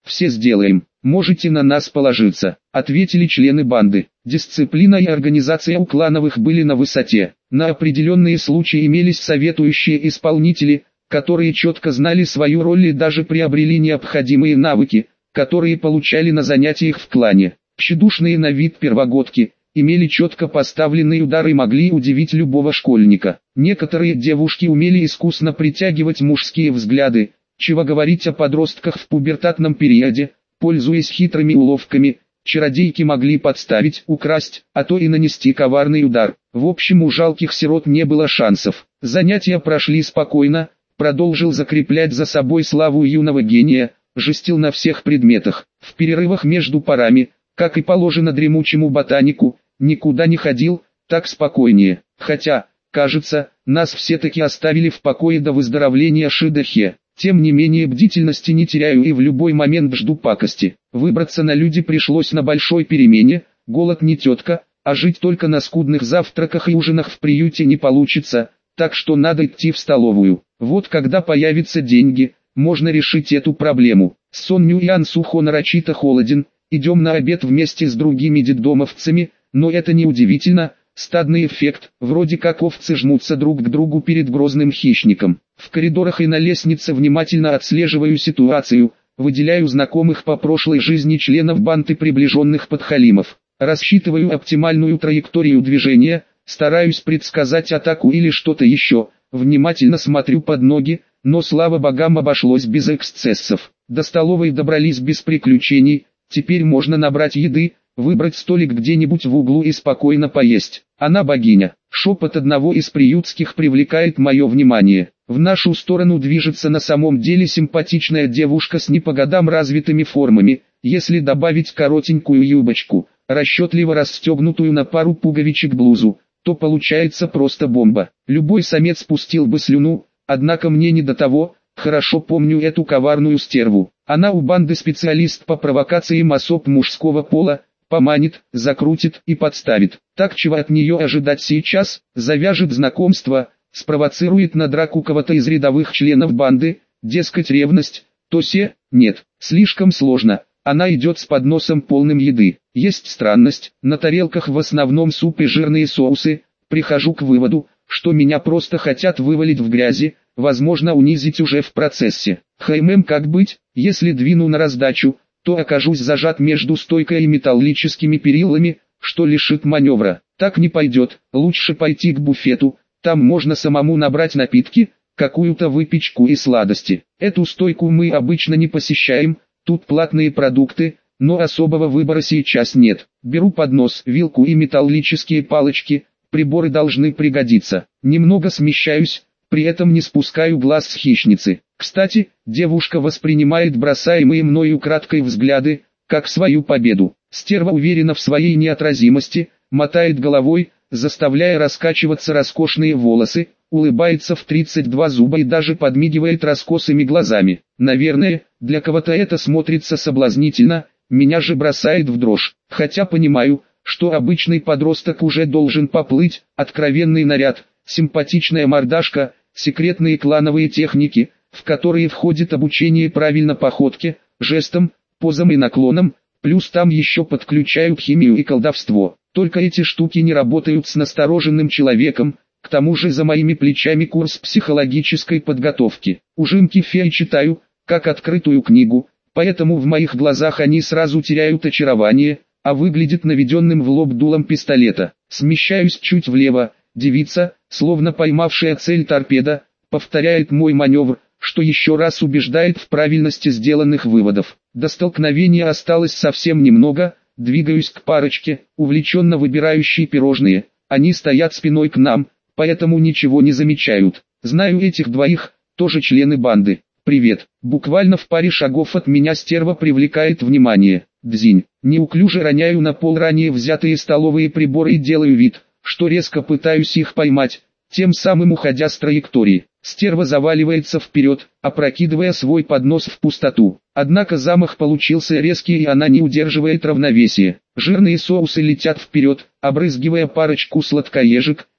все сделаем, можете на нас положиться», — ответили члены банды. Дисциплина и организация у клановых были на высоте. На определенные случаи имелись советующие исполнители, которые четко знали свою роль и даже приобрели необходимые навыки, которые получали на занятиях в клане. Тщедушные на вид первогодки имели четко поставленный удар и могли удивить любого школьника. Некоторые девушки умели искусно притягивать мужские взгляды, чего говорить о подростках в пубертатном периоде. Пользуясь хитрыми уловками, чародейки могли подставить, украсть, а то и нанести коварный удар. В общем, у жалких сирот не было шансов. Занятия прошли спокойно, продолжил закреплять за собой славу юного гения, жестил на всех предметах. В перерывах между парами, как и положено дремучему ботанику, никуда не ходил, так спокойнее. Хотя, кажется, нас все-таки оставили в покое до выздоровления Шидахе. Тем не менее бдительности не теряю и в любой момент жду пакости. Выбраться на люди пришлось на большой перемене, голод не тетка, а жить только на скудных завтраках и ужинах в приюте не получится, так что надо идти в столовую. Вот когда появятся деньги, можно решить эту проблему. Сон Нюян Сухо нарочито холоден, идем на обед вместе с другими детдомовцами, но это не удивительно. Стадный эффект, вроде как овцы жмутся друг к другу перед грозным хищником. В коридорах и на лестнице внимательно отслеживаю ситуацию, выделяю знакомых по прошлой жизни членов банды приближенных подхалимов. Рассчитываю оптимальную траекторию движения, стараюсь предсказать атаку или что-то еще, внимательно смотрю под ноги, но слава богам обошлось без эксцессов. До столовой добрались без приключений, теперь можно набрать еды, выбрать столик где-нибудь в углу и спокойно поесть. Она богиня. Шепот одного из приютских привлекает мое внимание. В нашу сторону движется на самом деле симпатичная девушка с не по годам развитыми формами, если добавить коротенькую юбочку, расчетливо расстегнутую на пару пуговичек блузу, то получается просто бомба. Любой самец пустил бы слюну, однако мне не до того. Хорошо помню эту коварную стерву. Она у банды специалист по провокациям особ мужского пола, поманит, закрутит и подставит. Так чего от нее ожидать сейчас? Завяжет знакомство, спровоцирует на драку кого-то из рядовых членов банды, дескать ревность, то се, нет, слишком сложно. Она идет с подносом полным еды. Есть странность, на тарелках в основном суп и жирные соусы. Прихожу к выводу, что меня просто хотят вывалить в грязи, возможно унизить уже в процессе. Как быть, если двину на раздачу, то окажусь зажат между стойкой и металлическими перилами, что лишит маневра. Так не пойдет, лучше пойти к буфету, там можно самому набрать напитки, какую-то выпечку и сладости. Эту стойку мы обычно не посещаем, тут платные продукты, но особого выбора сейчас нет. Беру поднос, вилку и металлические палочки, приборы должны пригодиться. Немного смещаюсь, при этом не спускаю глаз с хищницы. Кстати, девушка воспринимает бросаемые мною краткой взгляды, как свою победу. Стерва уверена в своей неотразимости, мотает головой, заставляя раскачиваться роскошные волосы, улыбается в 32 зуба и даже подмигивает раскосыми глазами. Наверное, для кого-то это смотрится соблазнительно, меня же бросает в дрожь. Хотя понимаю, что обычный подросток уже должен поплыть, откровенный наряд, симпатичная мордашка, секретные клановые техники, в которые входит обучение правильно походке, жестам, позам и наклонам, плюс там еще подключают химию и колдовство. Только эти штуки не работают с настороженным человеком, к тому же за моими плечами курс психологической подготовки. Ужимки феи читаю, как открытую книгу, поэтому в моих глазах они сразу теряют очарование, а выглядит наведенным в лоб дулом пистолета. Смещаюсь чуть влево, девица, словно поймавшая цель торпеда, повторяет мой маневр, что еще раз убеждает в правильности сделанных выводов. До столкновения осталось совсем немного, двигаюсь к парочке, увлеченно выбирающей пирожные. Они стоят спиной к нам, поэтому ничего не замечают. Знаю этих двоих, тоже члены банды. «Привет». Буквально в паре шагов от меня стерва привлекает внимание. Дзинь. Неуклюже роняю на пол ранее взятые столовые приборы и делаю вид, что резко пытаюсь их поймать, тем самым уходя с траектории. Стерва заваливается вперед, опрокидывая свой поднос в пустоту. Однако замах получился резкий и она не удерживает равновесие. Жирные соусы летят вперед, обрызгивая парочку сладкоежек,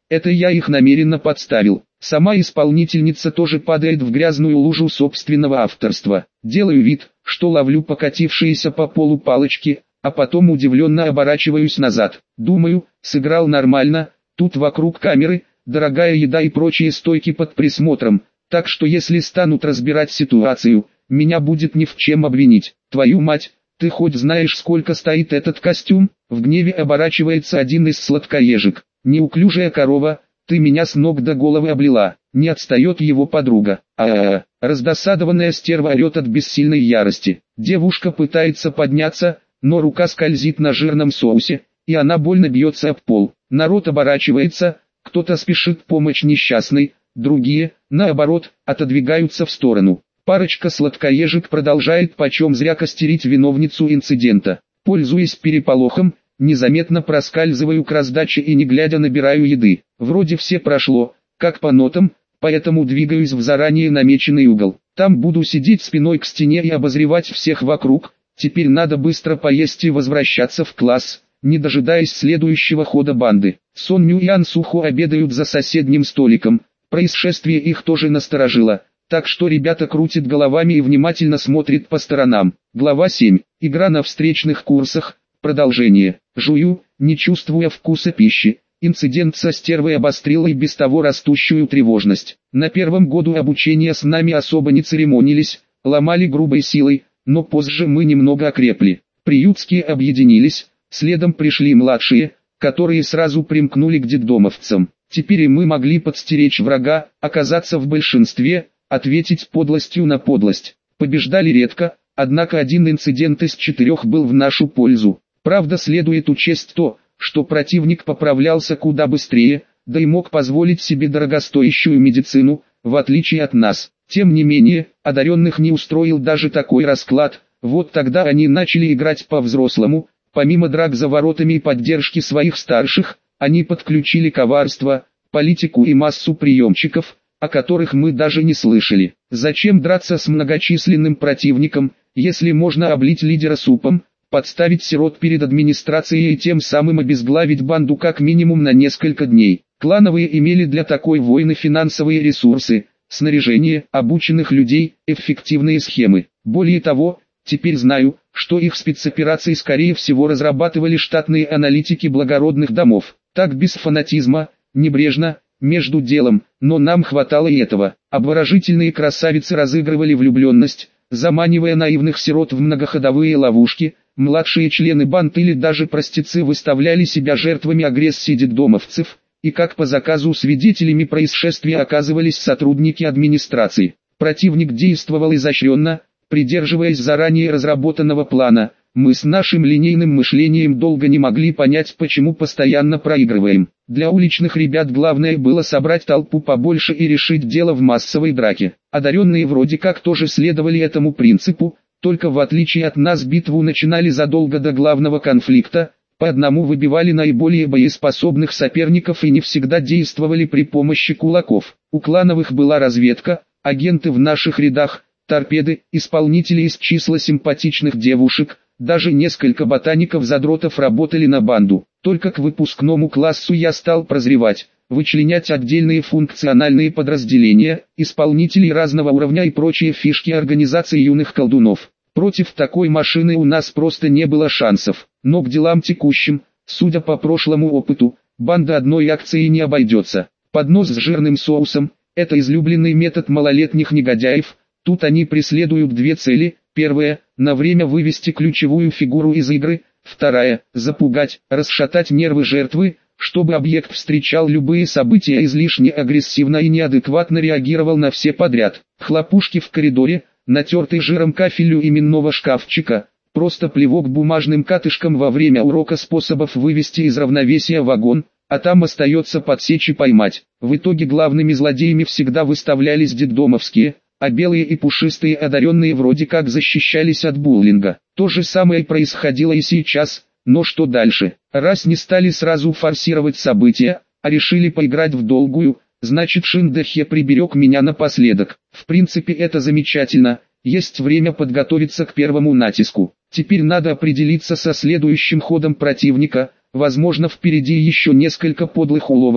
это я их намеренно подставил. Сама исполнительница тоже падает в грязную лужу собственного авторства. Делаю вид, что ловлю покатившиеся по полу палочки, а потом удивленно оборачиваюсь назад. Думаю, сыграл нормально, тут вокруг камеры, дорогая еда и прочие стойки под присмотром, так что если станут разбирать ситуацию, меня будет ни в чем обвинить. Твою мать, ты хоть знаешь, сколько стоит этот костюм? В гневе оборачивается один из сладкоежек. Неуклюжая корова, ты меня с ног до головы облила. Не отстает его подруга. Раздосадованная стерва орет от бессильной ярости. Девушка пытается подняться, но рука скользит на жирном соусе, и она больно бьется об пол. Народ оборачивается, кто-то спешит помочь несчастной, другие, наоборот, отодвигаются в сторону. Парочка сладкоежек продолжает почем зря костерить виновницу инцидента. Пользуясь переполохом, незаметно проскальзываю к раздаче и не глядя набираю еды. Вроде все прошло, как по нотам, поэтому двигаюсь в заранее намеченный угол. Там буду сидеть спиной к стене и обозревать всех вокруг. Теперь надо быстро поесть и возвращаться в класс, не дожидаясь следующего хода банды. Соню и Ансуху обедают за соседним столиком. Происшествие их тоже насторожило, так что ребята крутят головами и внимательно смотрят по сторонам. Глава 7. Игра на встречных курсах. Продолжение. Жую, не чувствуя вкуса пищи. Инцидент со стервой обострил и без того растущую тревожность. На первом году обучения с нами особо не церемонились, ломали грубой силой, но позже мы немного окрепли. Приютские объединились, следом пришли младшие, которые сразу примкнули к детдомовцам. Теперь и мы могли подстеречь врага, оказаться в большинстве, ответить подлостью на подлость. Побеждали редко, однако один инцидент из 4 был в нашу пользу. Правда, следует учесть то, что противник поправлялся куда быстрее, да и мог позволить себе дорогостоящую медицину, в отличие от нас. Тем не менее, одаренных не устроил даже такой расклад, вот тогда они начали играть по-взрослому. Помимо драк за воротами и поддержки своих старших, они подключили коварство, политику и массу приемчиков, о которых мы даже не слышали. Зачем драться с многочисленным противником, если можно облить лидера супом, подставить сирот перед администрацией и тем самым обезглавить банду как минимум на несколько дней? Клановые имели для такой войны финансовые ресурсы, снаряжение, обученных людей, эффективные схемы. Более того, теперь знаю, что их спецоперации скорее всего разрабатывали штатные аналитики благородных домов. Так без фанатизма, небрежно, между делом, но нам хватало и этого. Обворожительные красавицы разыгрывали влюбленность, заманивая наивных сирот в многоходовые ловушки. Младшие члены банд или даже простецы выставляли себя жертвами агрессии детдомовцев, и как по заказу свидетелями происшествия оказывались сотрудники администрации. Противник действовал изощренно, придерживаясь заранее разработанного плана. Мы с нашим линейным мышлением долго не могли понять, почему постоянно проигрываем. Для уличных ребят главное было собрать толпу побольше и решить дело в массовой драке. Одаренные вроде как тоже следовали этому принципу, только в отличие от нас битву начинали задолго до главного конфликта, по одному выбивали наиболее боеспособных соперников и не всегда действовали при помощи кулаков. У клановых была разведка, агенты в наших рядах, торпеды, исполнители из числа симпатичных девушек, даже несколько ботаников-задротов работали на банду. Только к выпускному классу я стал прозревать, вычленять отдельные функциональные подразделения, исполнителей разного уровня и прочие фишки организации юных колдунов. Против такой машины у нас просто не было шансов. Но к делам текущим, судя по прошлому опыту, банда одной акции не обойдется. Поднос с жирным соусом – это излюбленный метод малолетних негодяев. Тут они преследуют две цели. Первая – на время вывести ключевую фигуру из игры. Вторая – запугать, расшатать нервы жертвы, чтобы объект встречал любые события излишне агрессивно и неадекватно реагировал на все подряд. Хлопушки в коридоре, натертый жиром кафель у именного шкафчика, просто плевок бумажным катышком во время урока способов вывести из равновесия вагон, а там остается подсечь и поймать. В итоге главными злодеями всегда выставлялись детдомовские, а белые и пушистые одаренные вроде как защищались от буллинга. То же самое происходило и сейчас, но что дальше? Раз не стали сразу форсировать события, а решили поиграть в долгую, значит Шиндахе приберег меня напоследок. В принципе это замечательно, есть время подготовиться к первому натиску. Теперь надо определиться со следующим ходом противника, возможно впереди еще несколько подлых уловок,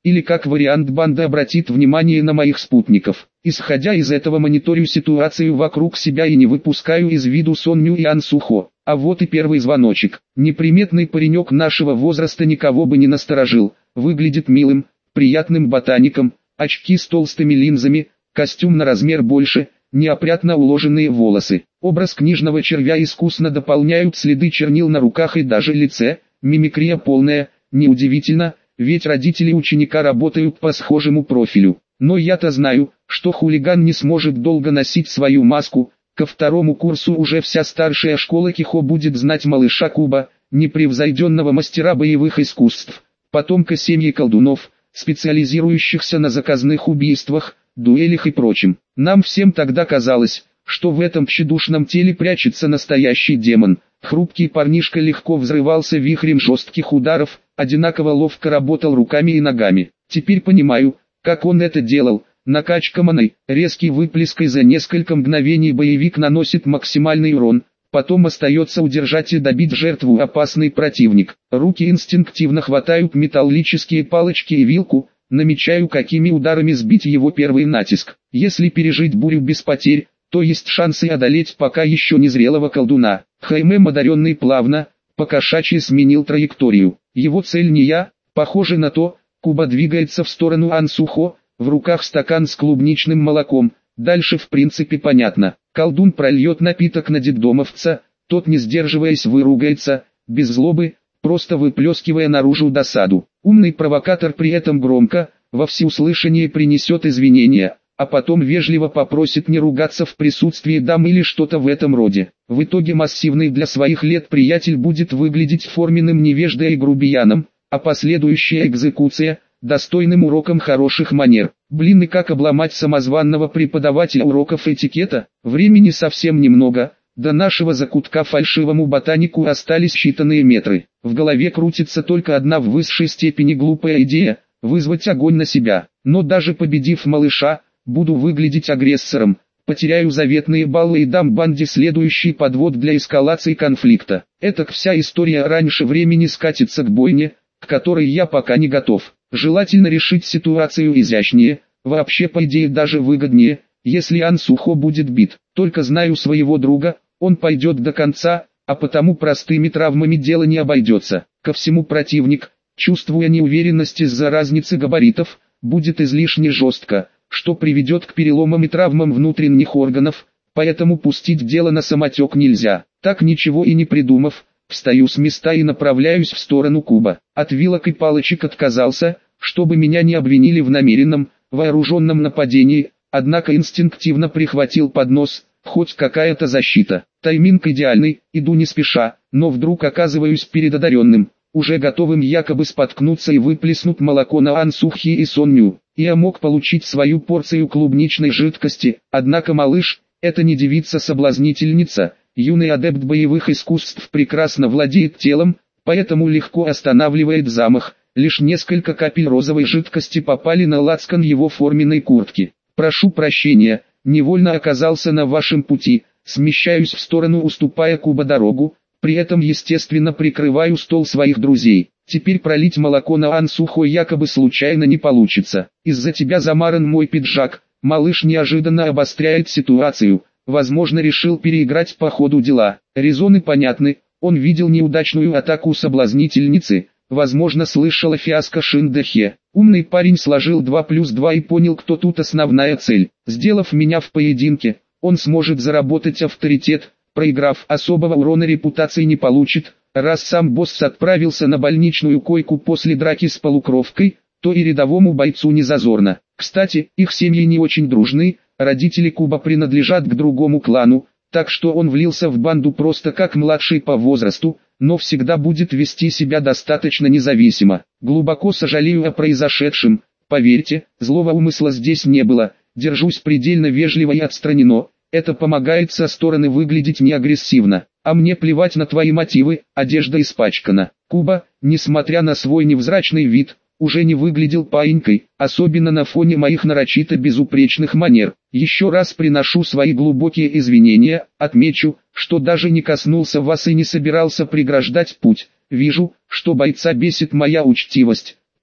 или как вариант банда обратит внимание на моих спутников. Исходя из этого мониторю ситуацию вокруг себя и не выпускаю из виду Соню и Ансухо. А вот и первый звоночек. Неприметный паренек нашего возраста никого бы не насторожил. Выглядит милым, приятным ботаником, очки с толстыми линзами, костюм на размер больше, неопрятно уложенные волосы. Образ книжного червя искусно дополняют следы чернил на руках и даже лице, мимикрия полная, неудивительно, ведь родители ученика работают по схожему профилю. Но я-то знаю, что хулиган не сможет долго носить свою маску. Ко второму курсу уже вся старшая школа Кихо будет знать малыша Куба, непревзойденного мастера боевых искусств, потомка семьи колдунов, специализирующихся на заказных убийствах, дуэлях и прочем. Нам всем тогда казалось, что в этом тщедушном теле прячется настоящий демон. Хрупкий парнишка легко взрывался вихрем жестких ударов, одинаково ловко работал руками и ногами. Теперь понимаю, как он это делал. Накачка маны, резкий выплеск, и за несколько мгновений боевик наносит максимальный урон. Потом остается удержать и добить жертву опасный противник. Руки инстинктивно хватают металлические палочки и вилку, намечаю, какими ударами сбить его первый натиск. Если пережить бурю без потерь, то есть шансы одолеть пока еще незрелого колдуна. Хаймэм, одаренный плавно, покошачьи сменил траекторию. Его цель не я, похоже на то. Куба двигается в сторону Ансухо, в руках стакан с клубничным молоком. Дальше в принципе понятно. Колдун прольет напиток на детдомовца, тот не сдерживаясь выругается, без злобы, просто выплескивая наружу досаду. Умный провокатор при этом громко, во всеуслышание принесет извинения, а потом вежливо попросит не ругаться в присутствии дам или что-то в этом роде. В итоге массивный для своих лет приятель будет выглядеть форменным невеждой и грубияном, а последующая экзекуция – достойным уроком хороших манер. Блин, и как обломать самозванного преподавателя уроков этикета? Времени совсем немного, до нашего закутка фальшивому ботанику остались считанные метры. В голове крутится только одна в высшей степени глупая идея – вызвать огонь на себя. Но даже победив малыша, буду выглядеть агрессором, потеряю заветные баллы и дам банде следующий подвод для эскалации конфликта. Этак вся история раньше времени скатится к бойне, к которой я пока не готов. Желательно решить ситуацию изящнее, вообще по идее даже выгоднее, если Ансухо будет бит. Только знаю своего друга, он пойдет до конца, а потому простыми травмами дело не обойдется. Ко всему противник, чувствуя неуверенность из-за разницы габаритов, будет излишне жестко, что приведет к переломам и травмам внутренних органов, поэтому пустить дело на самотек нельзя. Так ничего и не придумав, встаю с места и направляюсь в сторону Куба. От вилок и палочек отказался, чтобы меня не обвинили в намеренном, вооруженном нападении, однако инстинктивно прихватил поднос, хоть какая-то защита. Тайминг идеальный, иду не спеша, но вдруг оказываюсь перед одаренным, уже готовым якобы споткнуться и выплеснуть молоко на Ансухи и Соню. Я мог получить свою порцию клубничной жидкости, однако малыш, это не девица-соблазнительница, юный адепт боевых искусств прекрасно владеет телом, поэтому легко останавливает замах. Лишь несколько капель розовой жидкости попали на лацкан его форменной куртки. Прошу прощения, невольно оказался на вашем пути, смещаюсь в сторону, уступая Куба дорогу, при этом естественно прикрываю стол своих друзей. Теперь пролить молоко на Ансухо якобы случайно не получится. Из-за тебя замаран мой пиджак. Малыш неожиданно обостряет ситуацию, возможно решил переиграть по ходу дела. Резоны понятны, он видел неудачную атаку соблазнительницы, возможно слышал о фиаско Шиндахе. Умный парень сложил 2 плюс 2 и понял, кто тут основная цель. Сделав меня в поединке, он сможет заработать авторитет, проиграв, особого урона репутации не получит. Раз сам босс отправился на больничную койку после драки с полукровкой, то и рядовому бойцу не зазорно. Кстати, их семьи не очень дружны, родители Куба принадлежат к другому клану, так что он влился в банду просто как младший по возрасту, но всегда будет вести себя достаточно независимо. Глубоко сожалею о произошедшем, поверьте, злого умысла здесь не было, держусь предельно вежливо и отстранено, это помогает со стороны выглядеть неагрессивно. А мне плевать на твои мотивы, одежда испачкана. Куба, несмотря на свой невзрачный вид, уже не выглядел паинькой, особенно на фоне моих нарочито безупречных манер. Еще раз приношу свои глубокие извинения, отмечу, что даже не коснулся вас и не собирался преграждать путь. Вижу, что бойца бесит моя учтивость,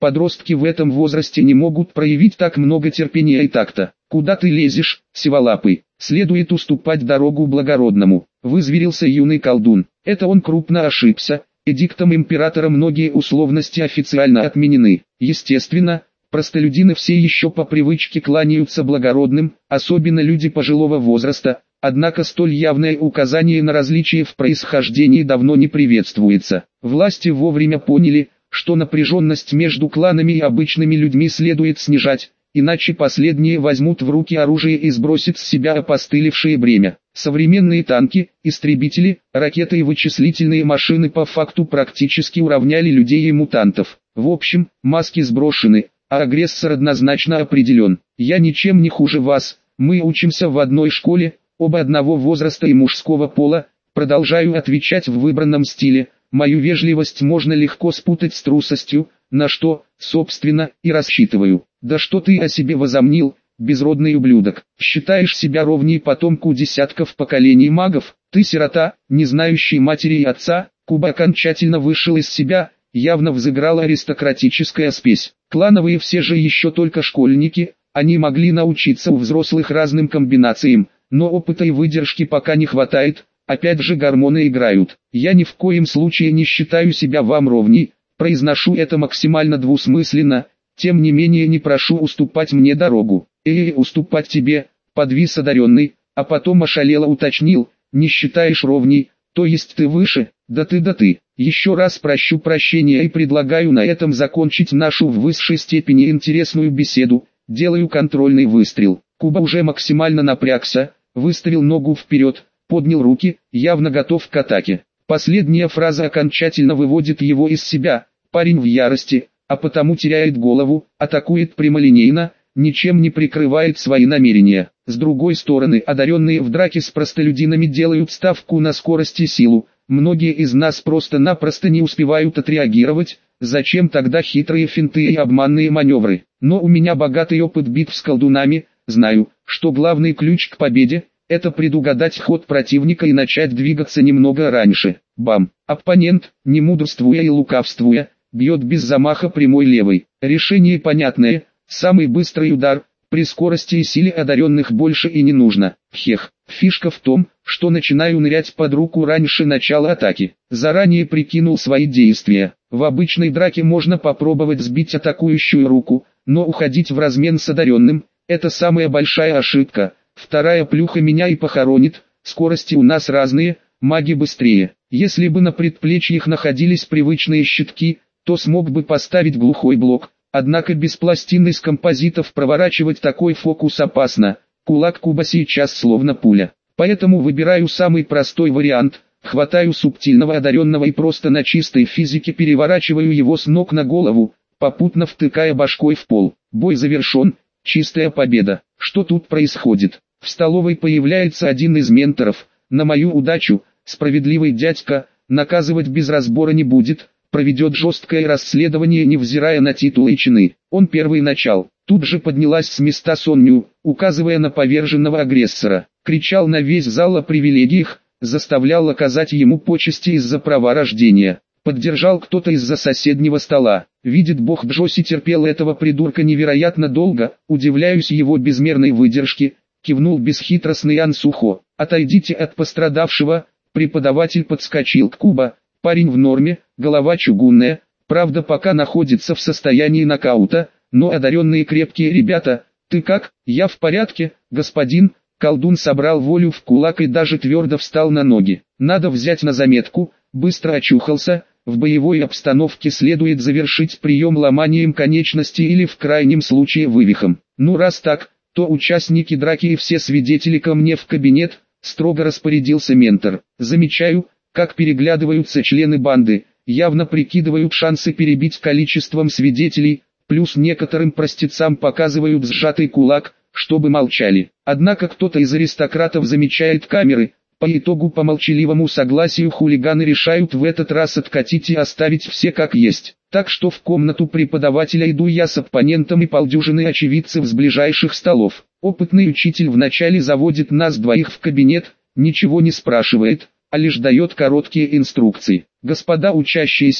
Подростки в этом возрасте не могут проявить так много терпения и такта. Куда ты лезешь, сиволапый? Следует уступать дорогу благородному. Вызверился юный колдун. Это он крупно ошибся. Эдиктом императора многие условности официально отменены. Естественно, простолюдины все еще по привычке кланяются благородным, особенно люди пожилого возраста, однако столь явное указание на различие в происхождении давно не приветствуется. Власти вовремя поняли, что напряженность между кланами и обычными людьми следует снижать, иначе последние возьмут в руки оружие и сбросят с себя опостылевшее бремя. Современные танки, истребители, ракеты и вычислительные машины по факту практически уравняли людей и мутантов. В общем, маски сброшены, а агрессор однозначно определен. Я ничем не хуже вас, мы учимся в одной школе, оба одного возраста и мужского пола, продолжаю отвечать в выбранном стиле. Мою вежливость можно легко спутать с трусостью, на что, собственно, и рассчитываю. Да что ты о себе возомнил, безродный ублюдок? Считаешь себя ровней потомку десятков поколений магов? Ты сирота, не знающий матери и отца? Куба окончательно вышел из себя, явно взыграла аристократическая спесь. Клановые все же еще только школьники, они могли научиться у взрослых разным комбинациям, но опыта и выдержки пока не хватает. Опять же гормоны играют. Я ни в коем случае не считаю себя вам ровней, произношу это максимально двусмысленно, тем не менее не прошу уступать мне дорогу. Уступать тебе, подвис одаренный, а потом ошалело уточнил, не считаешь ровней, то есть ты выше, да ты. Еще раз прощу прощения и предлагаю на этом закончить нашу в высшей степени интересную беседу, делаю контрольный выстрел. Куба уже максимально напрягся, выставил ногу вперед, поднял руки, явно готов к атаке. Последняя фраза окончательно выводит его из себя, парень в ярости, а потому теряет голову, атакует прямолинейно, ничем не прикрывает свои намерения. С другой стороны, одаренные в драке с простолюдинами делают ставку на скорость и силу, многие из нас просто-напросто не успевают отреагировать, зачем тогда хитрые финты и обманные маневры. Но у меня богатый опыт битв с колдунами, знаю, что главный ключ к победе – это предугадать ход противника и начать двигаться немного раньше. Бам! Оппонент, не мудрствуя и лукавствуя, бьет без замаха прямой левой. Решение понятное, самый быстрый удар, при скорости и силе одаренных больше и не нужно. Хех, фишка в том, что начинаю нырять под руку раньше начала атаки. Заранее прикинул свои действия. В обычной драке можно попробовать сбить атакующую руку, но уходить в размен с одаренным – это самая большая ошибка. Вторая плюха меня и похоронит, скорости у нас разные, маги быстрее. Если бы на предплечьях находились привычные щитки, то смог бы поставить глухой блок, однако без пластин из композитов проворачивать такой фокус опасно, кулак Куба сейчас словно пуля. Поэтому выбираю самый простой вариант, хватаю субтильного одаренного и просто на чистой физике переворачиваю его с ног на голову, попутно втыкая башкой в пол. Бой завершен, чистая победа. Что тут происходит? В столовой появляется один из менторов. На мою удачу, справедливый дядька, наказывать без разбора не будет, проведет жесткое расследование, невзирая на титулы и чины. Он первый начал. Тут же поднялась с места Сонню, указывая на поверженного агрессора. Кричал на весь зал о привилегиях, заставлял оказать ему почести из-за права рождения. Поддержал кто-то из-за соседнего стола. Видит бог, Джоси терпел этого придурка невероятно долго, удивляюсь его безмерной выдержке, кивнул бесхитростный Ан Сухо. Отойдите от пострадавшего, преподаватель подскочил к Куба, парень в норме, голова чугунная, правда пока находится в состоянии нокаута, но одаренные крепкие ребята. Ты как? Я в порядке, господин. Колдун собрал волю в кулак и даже твердо встал на ноги. Надо взять на заметку, быстро очухался. В боевой обстановке следует завершить прием ломанием конечности или в крайнем случае вывихом. Ну раз так, то участники драки и все свидетели ко мне в кабинет, строго распорядился ментор. Замечаю, как переглядываются члены банды, явно прикидывают шансы перебить количеством свидетелей, плюс некоторым простецам показывают сжатый кулак, чтобы молчали. Однако кто-то из аристократов замечает камеры. По итогу по молчаливому согласию хулиганы решают в этот раз откатить и оставить все как есть. Так что в комнату преподавателя иду я с оппонентом и полдюжины очевидцев с ближайших столов. Опытный учитель вначале заводит нас двоих в кабинет, ничего не спрашивает, а лишь дает короткие инструкции. Господа учащиеся,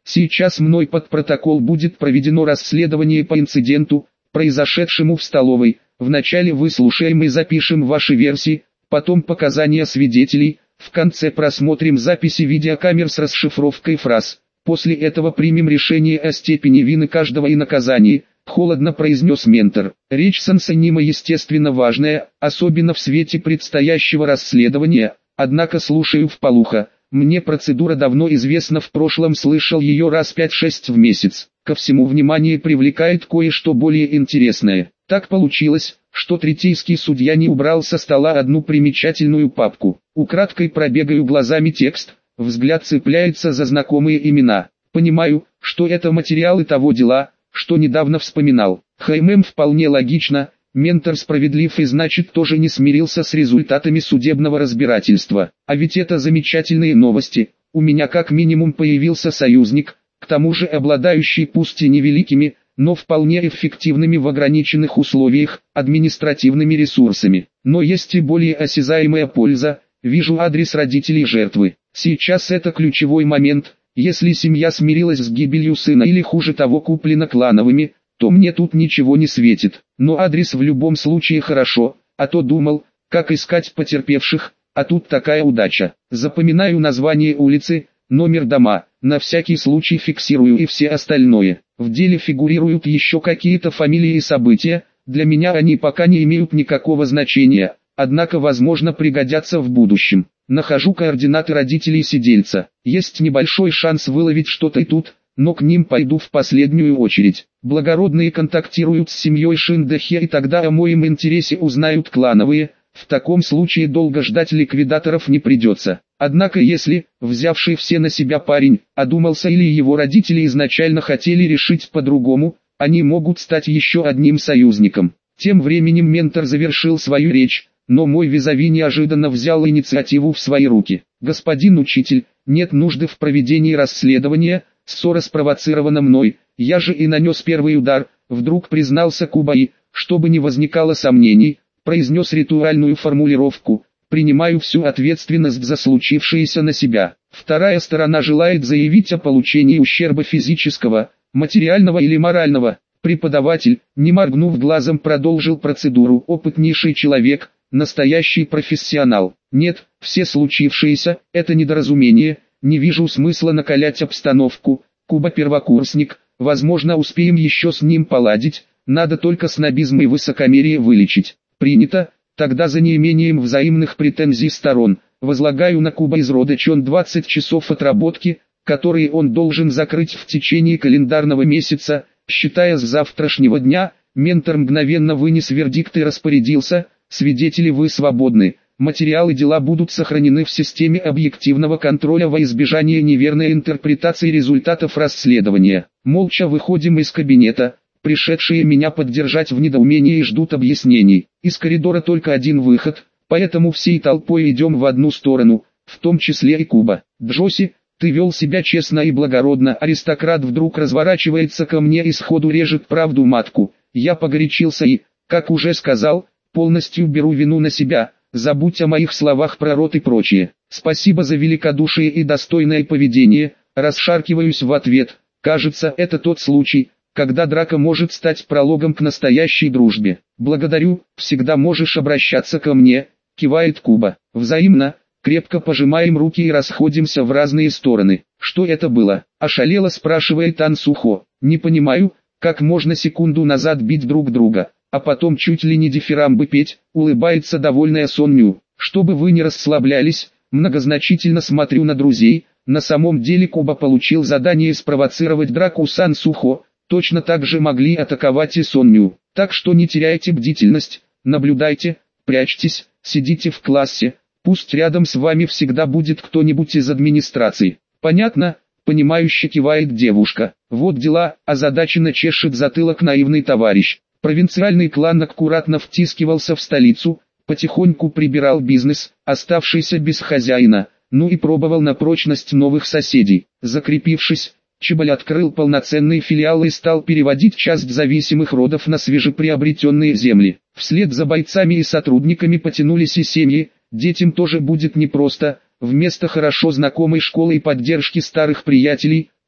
Сейчас мной под протокол будет проведено расследование по инциденту, произошедшему в столовой. Вначале выслушаем и запишем ваши версии, потом показания свидетелей, в конце просмотрим записи видеокамер с расшифровкой фраз. После этого примем решение о степени вины каждого и наказании, холодно произнес ментор. Речь Сансанима естественно важная, особенно в свете предстоящего расследования, однако слушаю вполуха. Мне процедура давно известна, в прошлом слышал ее раз 5-6 в месяц. Ко всему внимание привлекает кое-что более интересное. Так получилось, что третейский судья не убрал со стола одну примечательную папку. Украдкой пробегаю глазами текст, взгляд цепляется за знакомые имена. Понимаю, что это материалы того дела, что недавно вспоминал. Вполне логично, ментор справедлив и значит тоже не смирился с результатами судебного разбирательства. А ведь это замечательные новости, у меня как минимум появился союзник, к тому же обладающий пусть и невеликими, но вполне эффективными в ограниченных условиях, административными ресурсами. Но есть и более осязаемая польза, вижу адрес родителей жертвы. Сейчас это ключевой момент, если семья смирилась с гибелью сына или хуже того куплена клановыми, то мне тут ничего не светит. Но адрес в любом случае хорошо, а то думал, как искать потерпевших, а тут такая удача. Запоминаю название улицы, номер дома, на всякий случай фиксирую и все остальное. В деле фигурируют еще какие-то фамилии и события, для меня они пока не имеют никакого значения, однако возможно пригодятся в будущем. Нахожу координаты родителей сидельца, есть небольшой шанс выловить что-то и тут, но к ним пойду в последнюю очередь. Благородные контактируют с семьей Шиндахе, и тогда о моем интересе узнают клановые, в таком случае долго ждать ликвидаторов не придется. Однако если, взявший все на себя парень, одумался или его родители изначально хотели решить по-другому, они могут стать еще одним союзником. Тем временем ментор завершил свою речь, но мой визави неожиданно взял инициативу в свои руки. «Господин учитель, нет нужды в проведении расследования, ссора спровоцирована мной, я же и нанес первый удар», вдруг признался Кубай, чтобы не возникало сомнений, произнес ритуальную формулировку. «Принимаю всю ответственность за случившееся на себя. Вторая сторона желает заявить о получении ущерба физического, материального или морального». Преподаватель, не моргнув глазом, продолжил процедуру. Опытнейший человек, настоящий профессионал. «Нет, все случившееся – это недоразумение, не вижу смысла накалять обстановку. Куба первокурсник, возможно успеем еще с ним поладить, надо только снобизм и высокомерие вылечить». «Принято, тогда за неимением взаимных претензий сторон, возлагаю на Куба из рода Чон 20 часов отработки, которые он должен закрыть в течение календарного месяца, считая с завтрашнего дня». Ментор мгновенно вынес вердикт и распорядился: «Свидетели, вы свободны, материалы дела будут сохранены в системе объективного контроля во избежание неверной интерпретации результатов расследования». Молча выходим из кабинета. Пришедшие меня поддержать в недоумении ждут объяснений. Из коридора только один выход, поэтому всей толпой идем в одну сторону, в том числе и Куба. «Джоси, ты вел себя честно и благородно». Аристократ вдруг разворачивается ко мне и сходу режет правду матку. Я погорячился и, как уже сказал, полностью беру вину на себя. Забудь о моих словах про род и прочее. «Спасибо за великодушие и достойное поведение», расшаркиваюсь в ответ. Кажется, это тот случай, когда драка может стать прологом к настоящей дружбе. «Благодарю, всегда можешь обращаться ко мне», кивает Куба. «Взаимно», крепко пожимаем руки и расходимся в разные стороны. «Что это было?» ошалело спрашивает Ан Сухо. «Не понимаю, как можно секунду назад бить друг друга, а потом чуть ли не дифирамбы петь», улыбается довольная Сонню. «Чтобы вы не расслаблялись», многозначительно смотрю на друзей. На самом деле Куба получил задание спровоцировать драку с Ан Сухо. Точно так же могли атаковать и Сонню. Так что не теряйте бдительность, наблюдайте, прячьтесь, сидите в классе, пусть рядом с вами всегда будет кто-нибудь из администрации». «Понятно», понимающе кивает девушка. «Вот дела», озадаченно чешет затылок наивный товарищ. Провинциальный клан аккуратно втискивался в столицу, потихоньку прибирал бизнес, оставшийся без хозяина, ну и пробовал на прочность новых соседей. Закрепившись, Чебаль открыл полноценный филиал и стал переводить часть зависимых родов на свежеприобретенные земли. Вслед за бойцами и сотрудниками потянулись и семьи. Детям тоже будет непросто. Вместо хорошо знакомой школы и поддержки старых приятелей,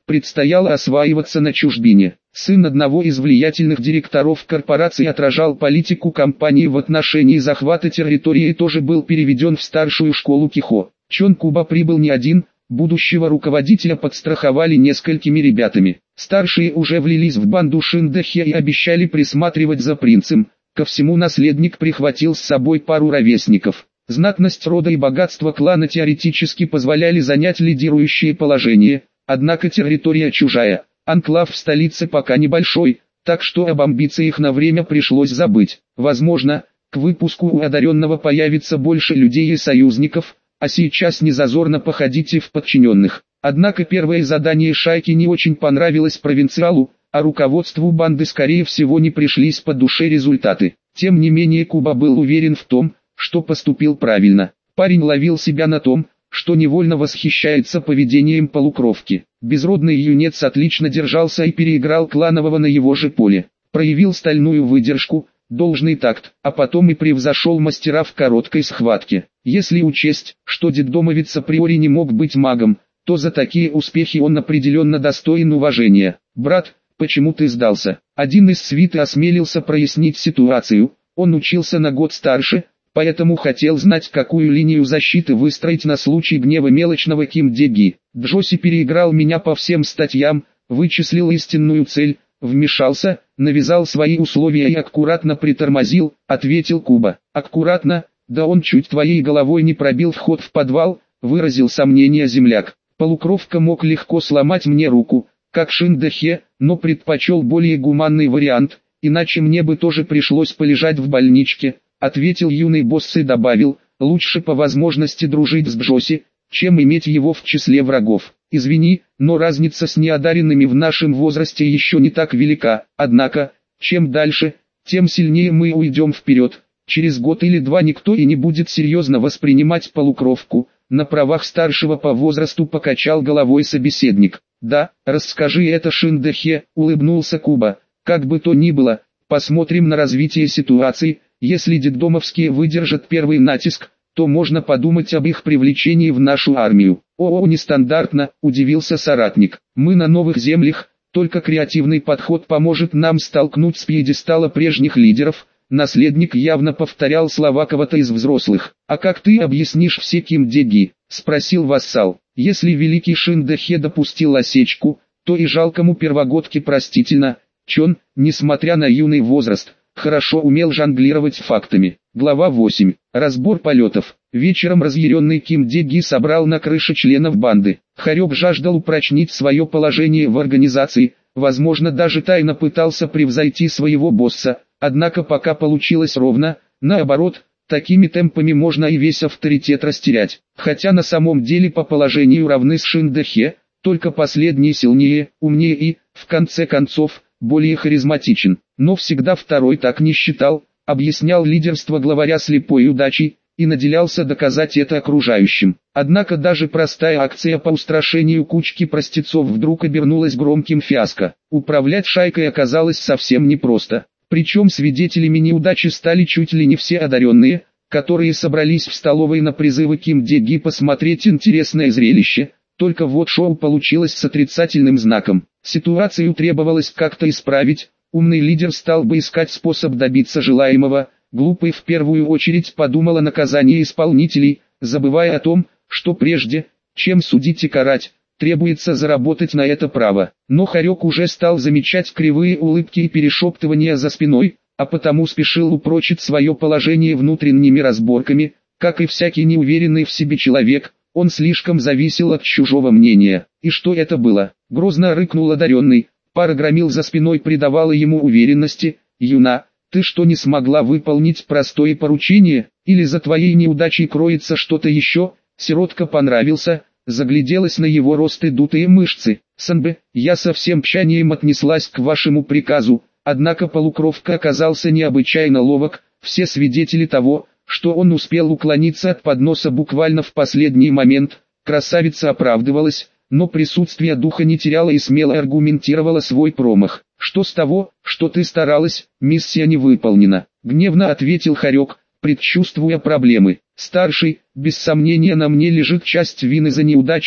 предстояло осваиваться на чужбине. Сын одного из влиятельных директоров корпорации отражал политику компании в отношении захвата территории и тоже был переведен в старшую школу Кихо. Чон Куба прибыл не один, будущего руководителя подстраховали несколькими ребятами. Старшие уже влились в банду Шиндэхе и обещали присматривать за принцем. Ко всему наследник прихватил с собой пару ровесников. Знатность рода и богатство клана теоретически позволяли занять лидирующее положение, однако территория чужая, анклав в столице пока небольшой, так что об амбициях на время пришлось забыть. Возможно, к выпуску у одаренного появится больше людей и союзников, а сейчас не зазорно походите в подчиненных. Однако первое задание шайки не очень понравилось провинциалу, а руководству банды скорее всего не пришлись по душе результаты. Тем не менее Куба был уверен в том, что поступил правильно. Парень ловил себя на том, что невольно восхищается поведением полукровки. Безродный юнец отлично держался и переиграл кланового на его же поле. Проявил стальную выдержку, должный такт, а потом и превзошел мастера в короткой схватке. Если учесть, что детдомовец априори не мог быть магом, то за такие успехи он определенно достоин уважения. «Брат, почему ты сдался?» Один из свиты осмелился прояснить ситуацию. Он учился на год старше, поэтому хотел знать, какую линию защиты выстроить на случай гнева мелочного Ким Деги. Джоси переиграл меня по всем статьям, вычислил истинную цель, вмешался, навязал свои условия и аккуратно притормозил, ответил Куба. «Аккуратно? Да он чуть твоей головой не пробил вход в подвал», выразил сомнение земляк. «Полукровка мог легко сломать мне руку, как Шиндэхе, но предпочел более гуманный вариант, иначе мне бы тоже пришлось полежать в больничке», ответил юный босс и добавил: «Лучше по возможности дружить с Джоси, чем иметь его в числе врагов. Извини, но разница с неодаренными в нашем возрасте еще не так велика, однако, чем дальше, тем сильнее мы уйдем вперед. Через год или два никто и не будет серьезно воспринимать полукровку». На правах старшего по возрасту покачал головой собеседник. «Да, расскажи это Шиндэхе», улыбнулся Куба. «Как бы то ни было, посмотрим на развитие ситуации. Если детдомовские выдержат первый натиск, то можно подумать об их привлечении в нашу армию». «О, нестандартно», удивился соратник. «Мы на новых землях, только креативный подход поможет нам столкнуть с пьедестала прежних лидеров». Наследник явно повторял слова кого-то из взрослых. «А как ты объяснишь все Ким Деги?» — спросил вассал. «Если великий Шиндэхе допустил осечку, то и жалкому первогодке простительно. Чон, несмотря на юный возраст, хорошо умел жонглировать фактами». Глава 8. Разбор полетов. Вечером разъяренный Ким Деги собрал на крыше членов банды. Харек жаждал упрочнить свое положение в организации, возможно даже тайно пытался превзойти своего босса. Однако пока получилось ровно, наоборот, такими темпами можно и весь авторитет растерять. Хотя на самом деле по положению равны с Шиндэхе, только последний сильнее, умнее и, в конце концов, более харизматичен. Но всегда второй так не считал, объяснял лидерство главаря слепой удачей, и наделялся доказать это окружающим. Однако даже простая акция по устрашению кучки простецов вдруг обернулась громким фиаско. Управлять шайкой оказалось совсем непросто. Причем свидетелями неудачи стали чуть ли не все одаренные, которые собрались в столовой на призывы Ким Деги посмотреть интересное зрелище, только вот шоу получилось с отрицательным знаком. Ситуацию требовалось как-то исправить, умный лидер стал бы искать способ добиться желаемого, глупый в первую очередь подумал о наказании исполнителей, забывая о том, что прежде, чем судить и карать, требуется заработать на это право. Но Харек уже стал замечать кривые улыбки и перешептывания за спиной, а потому спешил упрочить свое положение внутренними разборками. Как и всякий неуверенный в себе человек, он слишком зависел от чужого мнения. И что это было? Грозно рыкнул одаренный. Пара громил за спиной придавала ему уверенности. «Юна, ты что, не смогла выполнить простое поручение? Или за твоей неудачей кроется что-то еще?» Сиротка понравился. Загляделась на его рост и дутые мышцы. «Санбэ, я со всем тщанием отнеслась к вашему приказу, однако полукровка оказался необычайно ловок, все свидетели того, что он успел уклониться от подноса буквально в последний момент». Красавица оправдывалась, но присутствие духа не теряла и смело аргументировала свой промах. «Что с того, что ты старалась, миссия не выполнена», — гневно ответил Харек, предчувствуя проблемы. «Старший, без сомнения на мне лежит часть вины за неудачу,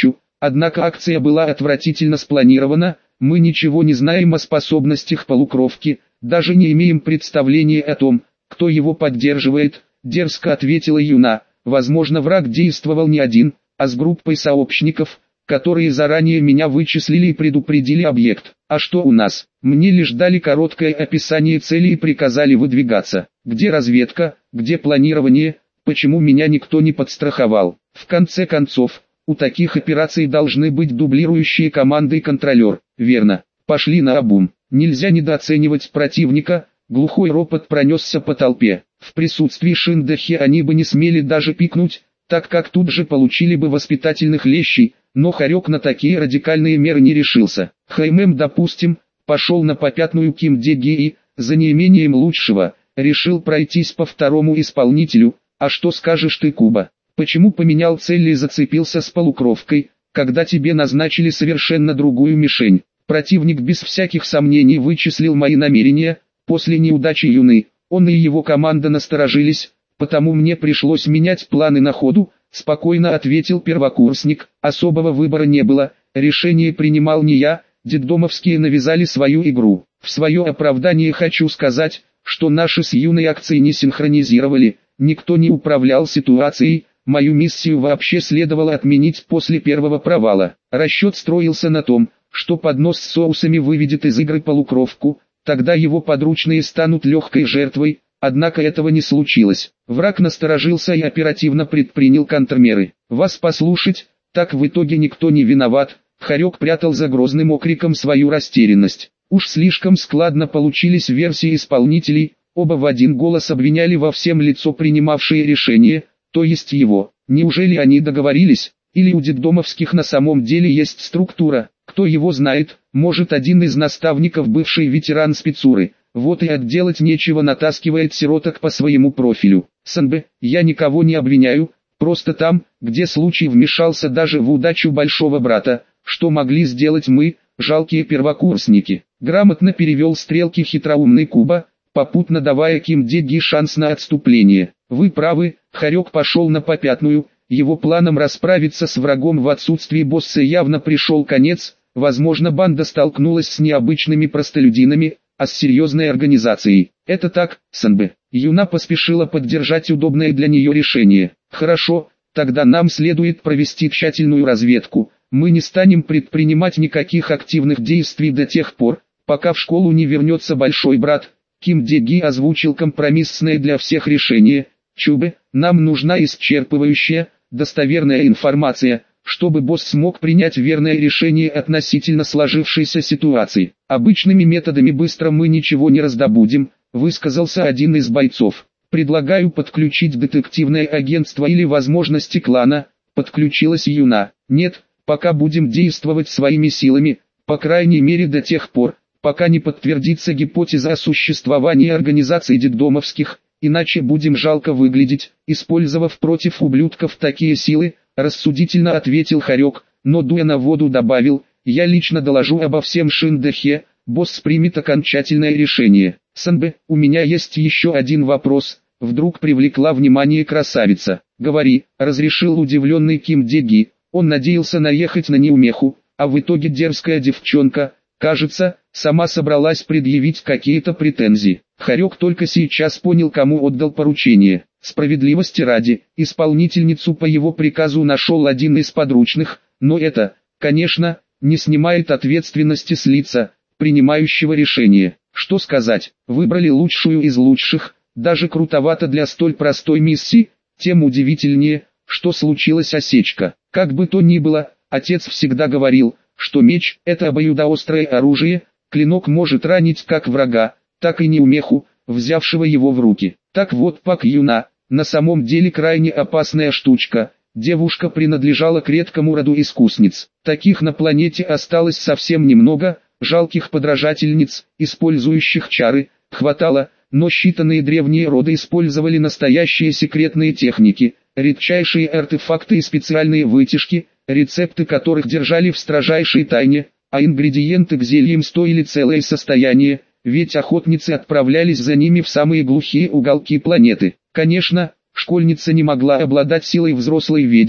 Однако акция была отвратительно спланирована, мы ничего не знаем о способностях полукровки, даже не имеем представления о том, кто его поддерживает, дерзко ответила Юна. Возможно, враг действовал не один, а с группой сообщников, которые заранее меня вычислили и предупредили объект. А что у нас? Мне лишь дали короткое описание цели и приказали выдвигаться. Где разведка, где планирование, почему меня никто не подстраховал? В конце концов, у таких операций должны быть дублирующие команды и контролер. Верно, пошли наобум. Нельзя недооценивать противника. Глухой ропот пронесся по толпе. В присутствии Шиндахи они бы не смели даже пикнуть, так как тут же получили бы воспитательных лещей, но Харек на такие радикальные меры не решился. Хаймэм, допустим, пошел на попятную Ким Деги и, за неимением лучшего, решил пройтись по второму исполнителю. А что скажешь ты, Куба? Почему поменял цель и зацепился с полукровкой, когда тебе назначили совершенно другую мишень? Противник без всяких сомнений вычислил мои намерения. После неудачи Юны, он и его команда насторожились, потому мне пришлось менять планы на ходу, спокойно ответил первокурсник. Особого выбора не было, решение принимал не я, детдомовские навязали свою игру. В свое оправдание хочу сказать, что наши с Юной акции не синхронизировали, никто не управлял ситуацией. Мою миссию вообще следовало отменить после первого провала. Расчет строился на том, что поднос с соусами выведет из игры полукровку, тогда его подручные станут легкой жертвой, однако этого не случилось. Враг насторожился и оперативно предпринял контрмеры. Вас послушать, так в итоге никто не виноват. Харек прятал за грозным окриком свою растерянность. Уж слишком складно получились версии исполнителей, оба в один голос обвиняли во всем лицо принимавшее решение, то есть его. Неужели они договорились, или у детдомовских на самом деле есть структура? Кто его знает, может один из наставников бывший ветеран спецуры, вот и отделать нечего натаскивает сироток по своему профилю. Санбэ, я никого не обвиняю, просто там, где случай вмешался даже в удачу большого брата, что могли сделать мы, жалкие первокурсники. Грамотно перевел стрелки хитроумный Куба, попутно давая Ким Деги шанс на отступление. Вы правы, Харек пошел на попятную, его планам расправиться с врагом в отсутствии босса явно пришел конец, возможно банда столкнулась с необычными простолюдинами, а с серьезной организацией. Это так, Санбэ. Юна поспешила поддержать удобное для нее решение. Хорошо, тогда нам следует провести тщательную разведку. Мы не станем предпринимать никаких активных действий до тех пор, пока в школу не вернется большой брат. Ким Деги озвучил компромиссное для всех решение. Чубэ, нам нужна исчерпывающая, достоверная информация, чтобы босс смог принять верное решение относительно сложившейся ситуации. Обычными методами быстро мы ничего не раздобудем, высказался один из бойцов. Предлагаю подключить детективное агентство или возможности клана, подключилась Юна. Нет, пока будем действовать своими силами, по крайней мере до тех пор, пока не подтвердится гипотеза о существовании организаций детдомовских, иначе будем жалко выглядеть, использовав против ублюдков такие силы, рассудительно ответил Харек, но дуя на воду добавил, я лично доложу обо всем Шиндахе, босс примет окончательное решение. Санбэ, у меня есть еще один вопрос, вдруг привлекла внимание красавица. Говори, разрешил удивленный Ким Деги, он надеялся наехать на неумеху, а в итоге дерзкая девчонка, кажется, сама собралась предъявить какие-то претензии. Харек только сейчас понял, кому отдал поручение. Справедливости ради, исполнительницу по его приказу нашел один из подручных, но это, конечно, не снимает ответственности с лица, принимающего решение. Что сказать, выбрали лучшую из лучших, даже крутовато для столь простой миссии, тем удивительнее, что случилась осечка. Как бы то ни было, отец всегда говорил, что меч – это обоюдоострое оружие, клинок может ранить как врага, так и неумеху, взявшего его в руки. Так вот Пак Юна, на самом деле крайне опасная штучка, девушка принадлежала к редкому роду искусниц. Таких на планете осталось совсем немного, жалких подражательниц, использующих чары, хватало, но считанные древние роды использовали настоящие секретные техники, редчайшие артефакты и специальные вытяжки, рецепты которых держали в строжайшей тайне, а ингредиенты к зельям стоили целое состояние, ведь охотницы отправлялись за ними в самые глухие уголки планеты. Конечно, школьница не могла обладать силой взрослой ведьмы,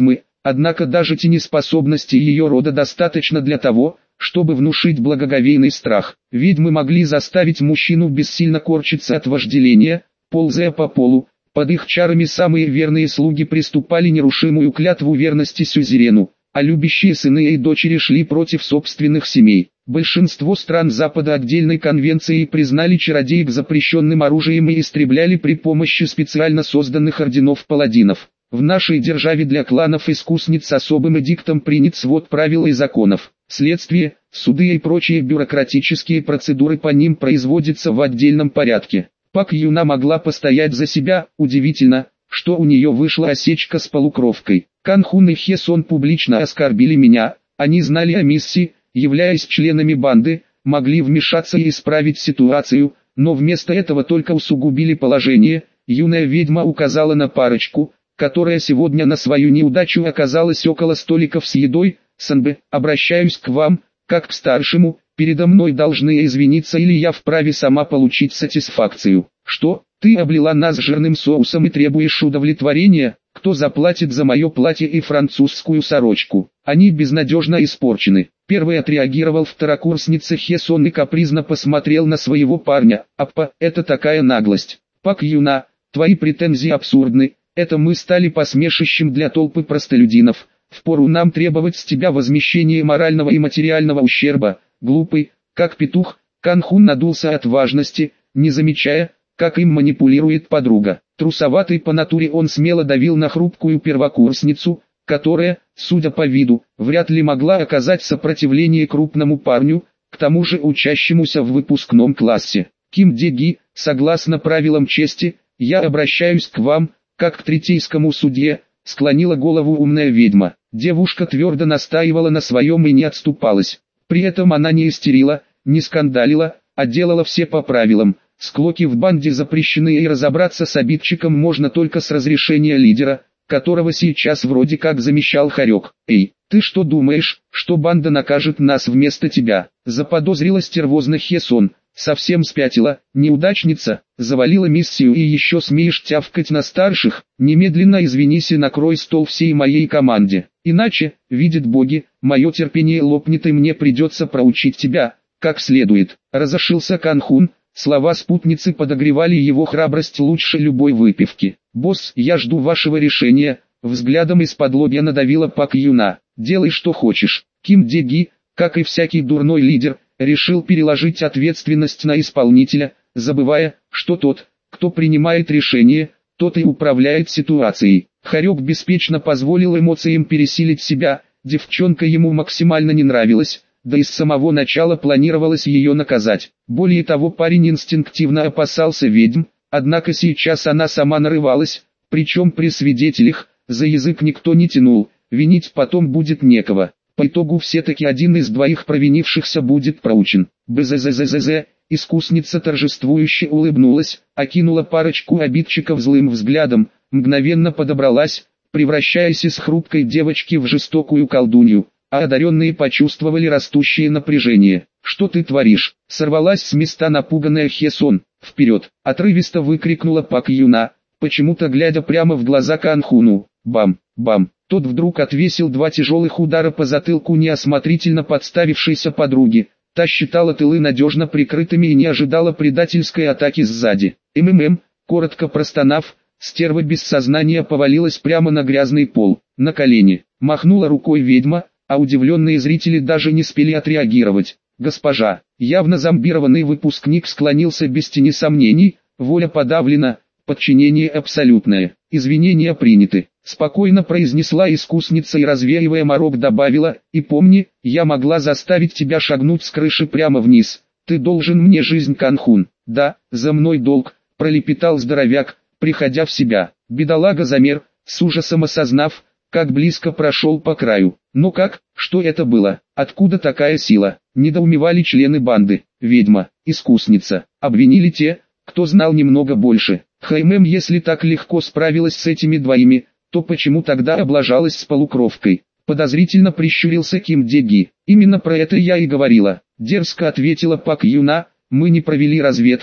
однако даже тенеспособности ее рода достаточно для того, чтобы внушить благоговейный страх. Ведьмы могли заставить мужчину бессильно корчиться от вожделения, ползая по полу. Под их чарами самые верные слуги приступали нерушимую клятву верности сюзерену, а любящие сыны и дочери шли против собственных семей. Большинство стран Запада отдельной конвенцией признали чародеек запрещенным оружием и истребляли при помощи специально созданных орденов паладинов. В нашей державе для кланов-искусниц особым эдиктом принят свод правил и законов. Следствие, суды и прочие бюрократические процедуры по ним производятся в отдельном порядке. Пак Юна могла постоять за себя, удивительно, что у нее вышла осечка с полукровкой. Кан Хун и Хе Сон публично оскорбили меня, они знали о миссии, являясь членами банды, могли вмешаться и исправить ситуацию, но вместо этого только усугубили положение. Юная ведьма указала на парочку, которая сегодня на свою неудачу оказалась около столиков с едой. Санбэ, обращаюсь к вам, как к старшему, передо мной должны извиниться или я вправе сама получить сатисфакцию. Что, ты облила нас жирным соусом и требуешь удовлетворения? Кто заплатит за мое платье и французскую сорочку? Они безнадежно испорчены. Первый отреагировал второкурсница Хе Сон и капризно посмотрел на своего парня. Аппа, это такая наглость. Пак Юна, твои претензии абсурдны. Это мы стали посмешищем для толпы простолюдинов. Впору нам требовать с тебя возмещения морального и материального ущерба. Глупый, как петух, Кан Хун надулся от важности, не замечая, как им манипулирует подруга. Трусоватый по натуре он смело давил на хрупкую первокурсницу, которая, судя по виду, вряд ли могла оказать сопротивление крупному парню, к тому же учащемуся в выпускном классе. Ким Де-ги, согласно правилам чести, я обращаюсь к вам, как к третейскому судье, склонила голову умная ведьма. Девушка твердо настаивала на своем и не отступалась. При этом она не истерила, не скандалила, а делала все по правилам. Склоки в банде запрещены и разобраться с обидчиком можно только с разрешения лидера, которого сейчас вроде как замещал Хорек. Эй, ты что думаешь, что банда накажет нас вместо тебя? Заподозрила стервозно Хе Сон. Совсем спятила, неудачница, завалила миссию и еще смеешь тявкать на старших? Немедленно извинись и накрой стол всей моей команде. Иначе, видят боги, мое терпение лопнет и мне придется проучить тебя, как следует. Разошился Кан Хун, слова спутницы подогревали его храбрость лучше любой выпивки. Босс, я жду вашего решения, взглядом из-под лобья надавила Пак Юна. Делай что хочешь. Ким Де-ги, как и всякий дурной лидер, решил переложить ответственность на исполнителя, забывая, что тот, кто принимает решение, тот и управляет ситуацией. Хорек беспечно позволил эмоциям пересилить себя, девчонка ему максимально не нравилась, да и с самого начала планировалось ее наказать. Более того, парень инстинктивно опасался ведьм, однако сейчас она сама нарывалась, причем при свидетелях, за язык никто не тянул, винить потом будет некого. По итогу все-таки один из двоих провинившихся будет проучен. Бззззз, искусница торжествующе улыбнулась, окинула парочку обидчиков злым взглядом, мгновенно подобралась, превращаясь из хрупкой девочки в жестокую колдунью, а одаренные почувствовали растущее напряжение. «Что ты творишь?» — сорвалась с места напуганная Хе Сон. «Вперед!» — отрывисто выкрикнула Пак Юна, почему-то глядя прямо в глаза Кан Хуну. Бам! Бам! Тот вдруг отвесил два тяжелых удара по затылку неосмотрительно подставившейся подруги. Та считала тылы надежно прикрытыми и не ожидала предательской атаки сзади. Коротко простонав, стерва без сознания повалилась прямо на грязный пол, на колени. Махнула рукой ведьма, а удивленные зрители даже не спели отреагировать. «Госпожа!» Явно зомбированный выпускник склонился без тени сомнений, воля подавлена, подчинение абсолютное, извинения приняты. Спокойно произнесла искусница и, развеивая морок, добавила: «И помни, я могла заставить тебя шагнуть с крыши прямо вниз. Ты должен мне жизнь, Кан Хун». «Да, за мной долг», — пролепетал здоровяк, приходя в себя. Бедолага замер, с ужасом осознав, как близко прошел по краю. «Ну как, что это было? Откуда такая сила?» Недоумевали члены банды. Ведьма, искусница, обвинили те, кто знал немного больше. Если так легко справилась с этими двоими, то почему тогда облажалась с полукровкой? Подозрительно прищурился Ким Де-ги. «Именно про это я и говорила», — дерзко ответила Пак Юна. «Мы не провели разведку,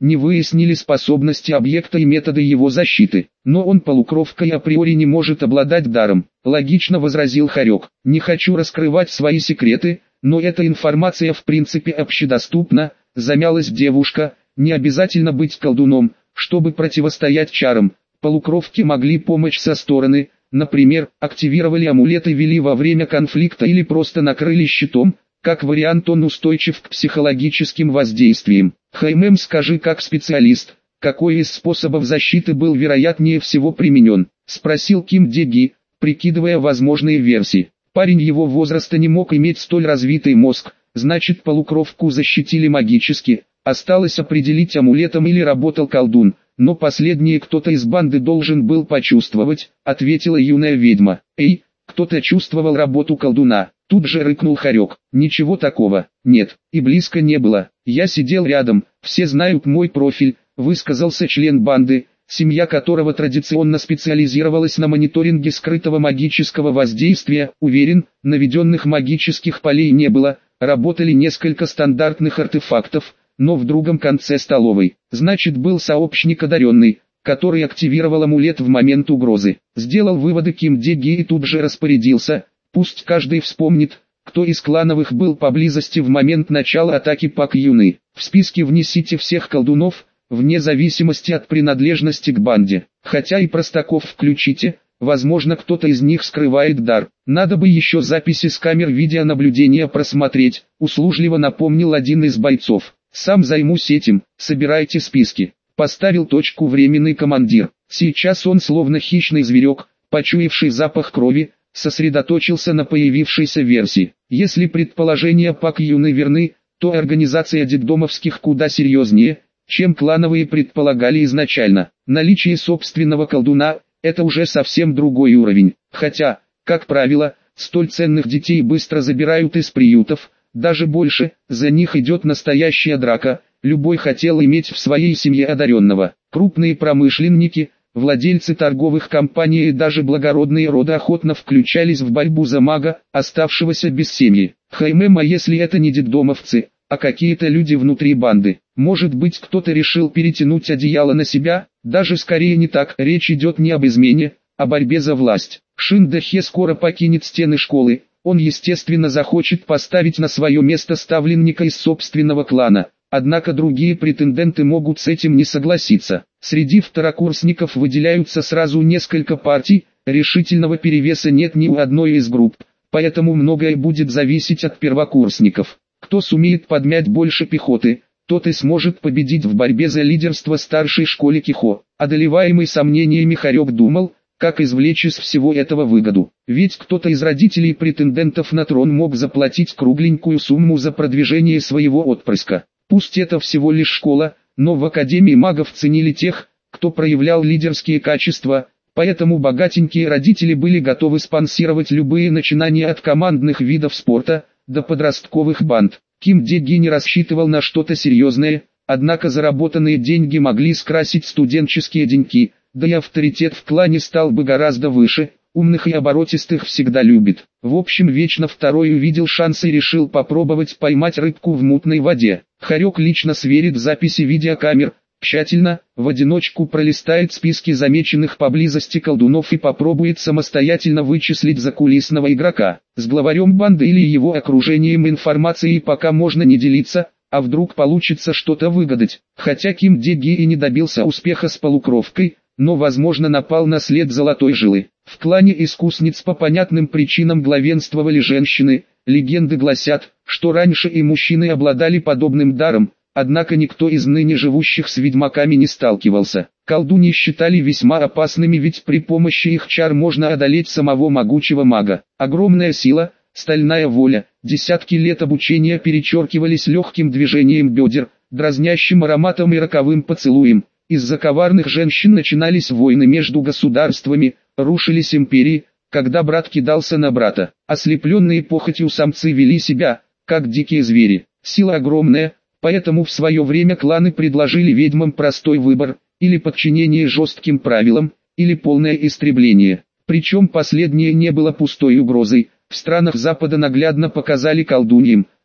не выяснили способности объекта и методы его защиты. Но он полукровка и априори не может обладать даром. Логично возразил Хорек. Не хочу раскрывать свои секреты, но эта информация в принципе общедоступна, замялась девушка. Не обязательно быть колдуном, чтобы противостоять чарам. Полукровки могли помочь со стороны, например, активировали амулеты, вели во время конфликта или просто накрыли щитом. Как вариант он устойчив к психологическим воздействиям. Хаймем, скажи как специалист, какой из способов защиты был вероятнее всего применен? Спросил Ким Деги, прикидывая возможные версии. Парень его возраста не мог иметь столь развитый мозг, значит полукровку защитили магически. Осталось определить, амулетом или работал колдун, но последнее кто-то из банды должен был почувствовать, ответила юная ведьма. Эй, кто-то чувствовал работу колдуна. Тут же рыкнул Хорек. Ничего такого, нет, и близко не было. Я сидел рядом, все знают мой профиль, высказался член банды, семья которого традиционно специализировалась на мониторинге скрытого магического воздействия. Уверен, наведенных магических полей не было, работали несколько стандартных артефактов, но в другом конце столовой. Значит, был сообщник одаренный, который активировал амулет в момент угрозы. Сделал выводы Ким Деги и тут же распорядился. Пусть каждый вспомнит, кто из клановых был поблизости в момент начала атаки Пак Юны. В списке внесите всех колдунов, вне зависимости от принадлежности к банде. Хотя и простаков включите, возможно кто-то из них скрывает дар. Надо бы еще записи с камер видеонаблюдения просмотреть, услужливо напомнил один из бойцов. Сам займусь этим, собирайте списки. Поставил точку временный командир. Сейчас он словно хищный зверек, почуявший запах крови, сосредоточился на появившейся версии. Если предположения Пак Юны верны, то организация детдомовских куда серьезнее, чем клановые предполагали изначально. Наличие собственного колдуна – это уже совсем другой уровень. Хотя, как правило, столь ценных детей быстро забирают из приютов, даже больше, за них идет настоящая драка. Любой хотел иметь в своей семье одаренного. Крупные промышленники, владельцы торговых компаний и даже благородные роды охотно включались в борьбу за мага, оставшегося без семьи. Хаймем, а если это не детдомовцы, а какие-то люди внутри банды? Может быть, кто-то решил перетянуть одеяло на себя? Даже скорее не так. Речь идет не об измене, а борьбе за власть. Шин Дэхе скоро покинет стены школы. Он естественно захочет поставить на свое место ставленника из собственного клана. Однако другие претенденты могут с этим не согласиться. Среди второкурсников выделяются сразу несколько партий, решительного перевеса нет ни у одной из групп, поэтому многое будет зависеть от первокурсников. Кто сумеет подмять больше пехоты, тот и сможет победить в борьбе за лидерство старшей школы Кихо. Одолеваемый сомнениями Хорек думал, как извлечь из всего этого выгоду. Ведь кто-то из родителей претендентов на трон мог заплатить кругленькую сумму за продвижение своего отпрыска. Пусть это всего лишь школа, но в Академии магов ценили тех, кто проявлял лидерские качества, поэтому богатенькие родители были готовы спонсировать любые начинания от командных видов спорта до подростковых банд. Ким Деги не рассчитывал на что-то серьезное, однако заработанные деньги могли скрасить студенческие деньки, да и авторитет в клане стал бы гораздо выше. Умных и оборотистых всегда любит. В общем, вечно второй увидел шанс и решил попробовать поймать рыбку в мутной воде. Хорек лично сверит записи видеокамер, тщательно, в одиночку пролистает списки замеченных поблизости колдунов и попробует самостоятельно вычислить закулисного игрока. С главарем банды или его окружением информацией пока можно не делиться, а вдруг получится что-то выгадать. Хотя Ким Деги и не добился успеха с полукровкой, но возможно напал на след золотой жилы. В клане искусниц по понятным причинам главенствовали женщины. Легенды гласят, что раньше и мужчины обладали подобным даром, однако никто из ныне живущих с ведьмаками не сталкивался. Колдуньи считали весьма опасными, ведь при помощи их чар можно одолеть самого могучего мага. Огромная сила, стальная воля, десятки лет обучения перечеркивались легким движением бедер, дразнящим ароматом и роковым поцелуем. Из-за коварных женщин начинались войны между государствами, рушились империи, когда брат кидался на брата. Ослепленные похотью самцы вели себя, как дикие звери. Сила огромная, поэтому в свое время кланы предложили ведьмам простой выбор, или подчинение жестким правилам, или полное истребление. Причем последнее не было пустой угрозой. В странах Запада наглядно показали колдуньям,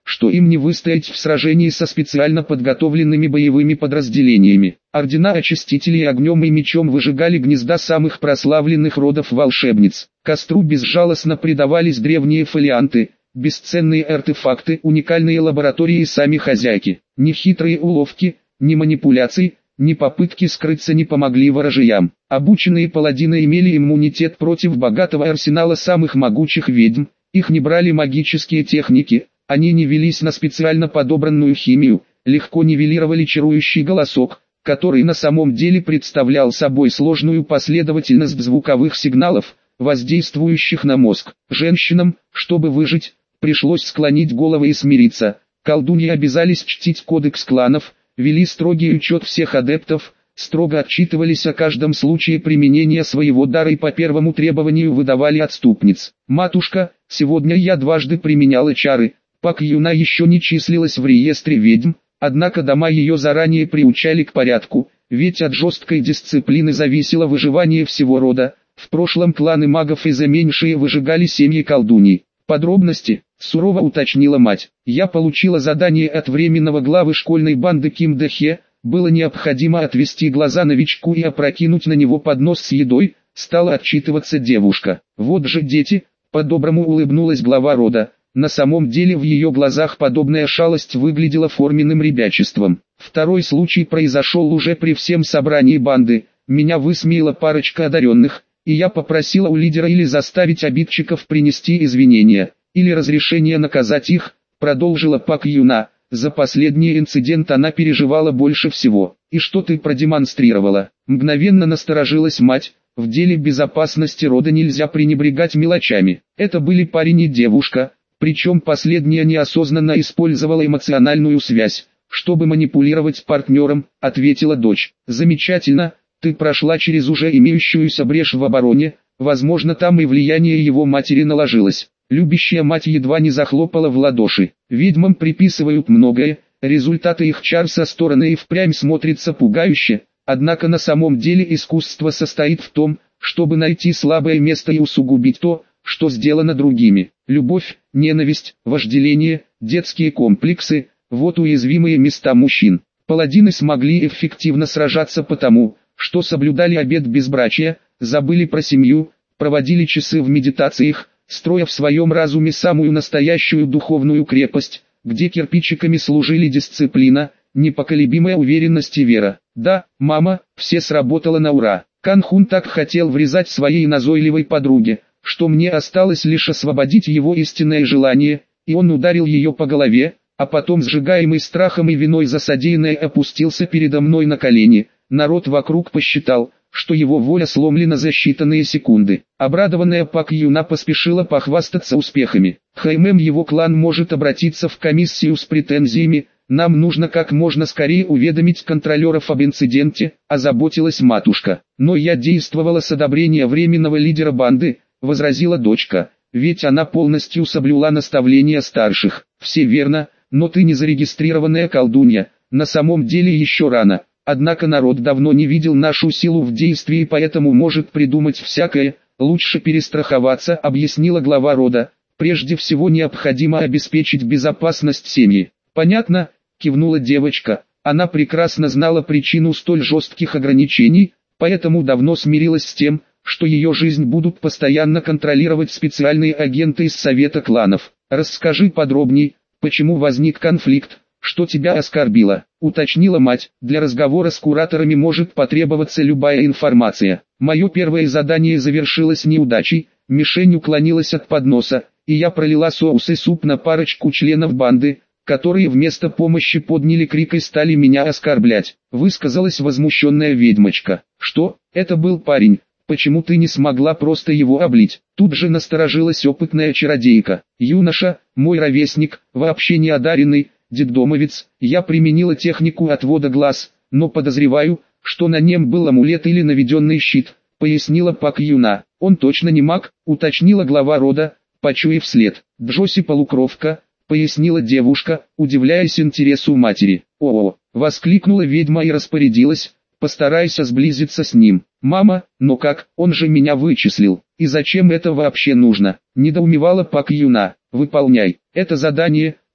что им не выстоять в сражении со специально подготовленными боевыми подразделениями. Ордена очистителей огнем и мечом выжигали гнезда самых прославленных родов волшебниц. Костру безжалостно предавались древние фолианты, бесценные артефакты, уникальные лаборатории и сами хозяйки. Ни хитрые уловки, ни манипуляции, ни попытки скрыться не помогли ворожеям. Обученные паладины имели иммунитет против богатого арсенала самых могучих ведьм, их не брали магические техники, они не велись на специально подобранную химию, легко нивелировали чарующий голосок, который на самом деле представлял собой сложную последовательность звуковых сигналов, воздействующих на мозг. Женщинам, чтобы выжить, пришлось склонить головы и смириться. Колдуньи обязались чтить кодекс кланов, вели строгий учет всех адептов, строго отчитывались о каждом случае применения своего дара и по первому требованию выдавали отступниц. «Матушка, сегодня я дважды применяла чары». Пак Юна еще не числилась в реестре ведьм, однако дома ее заранее приучали к порядку, ведь от жесткой дисциплины зависело выживание всего рода. В прошлом кланы магов и заменьшие выжигали семьи колдуней. Подробности, сурово уточнила мать. Я получила задание от временного главы школьной банды Ким Дэхе, было необходимо отвести глаза новичку и опрокинуть на него поднос с едой, стала отчитываться девушка. Вот же дети, по-доброму улыбнулась глава рода. На самом деле в ее глазах подобная шалость выглядела форменным ребячеством. Второй случай произошел уже при всем собрании банды. Меня высмеяла парочка одаренных, и я попросила у лидера или заставить обидчиков принести извинения, или разрешение наказать их, продолжила Пак Юна. За последний инцидент она переживала больше всего. И что ты продемонстрировала? Мгновенно насторожилась мать. В деле безопасности рода нельзя пренебрегать мелочами. Это были парень и девушка. Причем последняя неосознанно использовала эмоциональную связь, чтобы манипулировать партнером, ответила дочь. Замечательно, ты прошла через уже имеющуюся брешь в обороне, возможно там и влияние его матери наложилось. Любящая мать едва не захлопала в ладоши. Ведьмам приписывают многое, результаты их чар со стороны и впрямь смотрятся пугающе, однако на самом деле искусство состоит в том, чтобы найти слабое место и усугубить то, что сделано другими. Любовь, ненависть, вожделение, детские комплексы – вот уязвимые места мужчин. Паладины смогли эффективно сражаться потому, что соблюдали обет безбрачия, забыли про семью, проводили часы в медитациях, строя в своем разуме самую настоящую духовную крепость, где кирпичиками служили дисциплина, непоколебимая уверенность и вера. Да, мама, все сработало на ура. Кан Хун так хотел врезать своей назойливой подруге, что мне осталось лишь освободить его истинное желание, и он ударил ее по голове, а потом, сжигаемый страхом и виной за содеянное, опустился передо мной на колени. Народ вокруг посчитал, что его воля сломлена за считанные секунды. Обрадованная Пак Юна поспешила похвастаться успехами. Хаймем, его клан может обратиться в комиссию с претензиями, нам нужно как можно скорее уведомить контролеров об инциденте, озаботилась матушка. Но я действовала с одобрения временного лидера банды, возразила дочка, ведь она полностью соблюла наставления старших. Все верно, но ты не зарегистрированная колдунья, на самом деле еще рано. Однако народ давно не видел нашу силу в действии и поэтому может придумать всякое, лучше перестраховаться, объяснила глава рода. Прежде всего необходимо обеспечить безопасность семьи. Понятно, кивнула девочка, она прекрасно знала причину столь жестких ограничений, поэтому давно смирилась с тем, что ее жизнь будут постоянно контролировать специальные агенты из Совета кланов. Расскажи подробней, почему возник конфликт, что тебя оскорбило, уточнила мать. Для разговора с кураторами может потребоваться любая информация. Мое первое задание завершилось неудачей, мишень уклонилась от подноса, и я пролила соус и суп на парочку членов банды, которые вместо помощи подняли крик и стали меня оскорблять. Высказалась возмущенная ведьмочка. Что, это был парень? Почему ты не смогла просто его облить? Тут же насторожилась опытная чародейка. Юноша, мой ровесник, вообще не одаренный, детдомовец. Я применила технику отвода глаз, но подозреваю, что на нем был амулет или наведенный щит, пояснила Пак Юна. Он точно не маг, уточнила глава рода, почуяв след. Джоси полукровка, пояснила девушка, удивляясь интересу матери. О-о, воскликнула ведьма и распорядилась. Постарайся сблизиться с ним. Мама, но как, он же меня вычислил. И зачем это вообще нужно? Недоумевала Пак Юна. Выполняй. Это задание,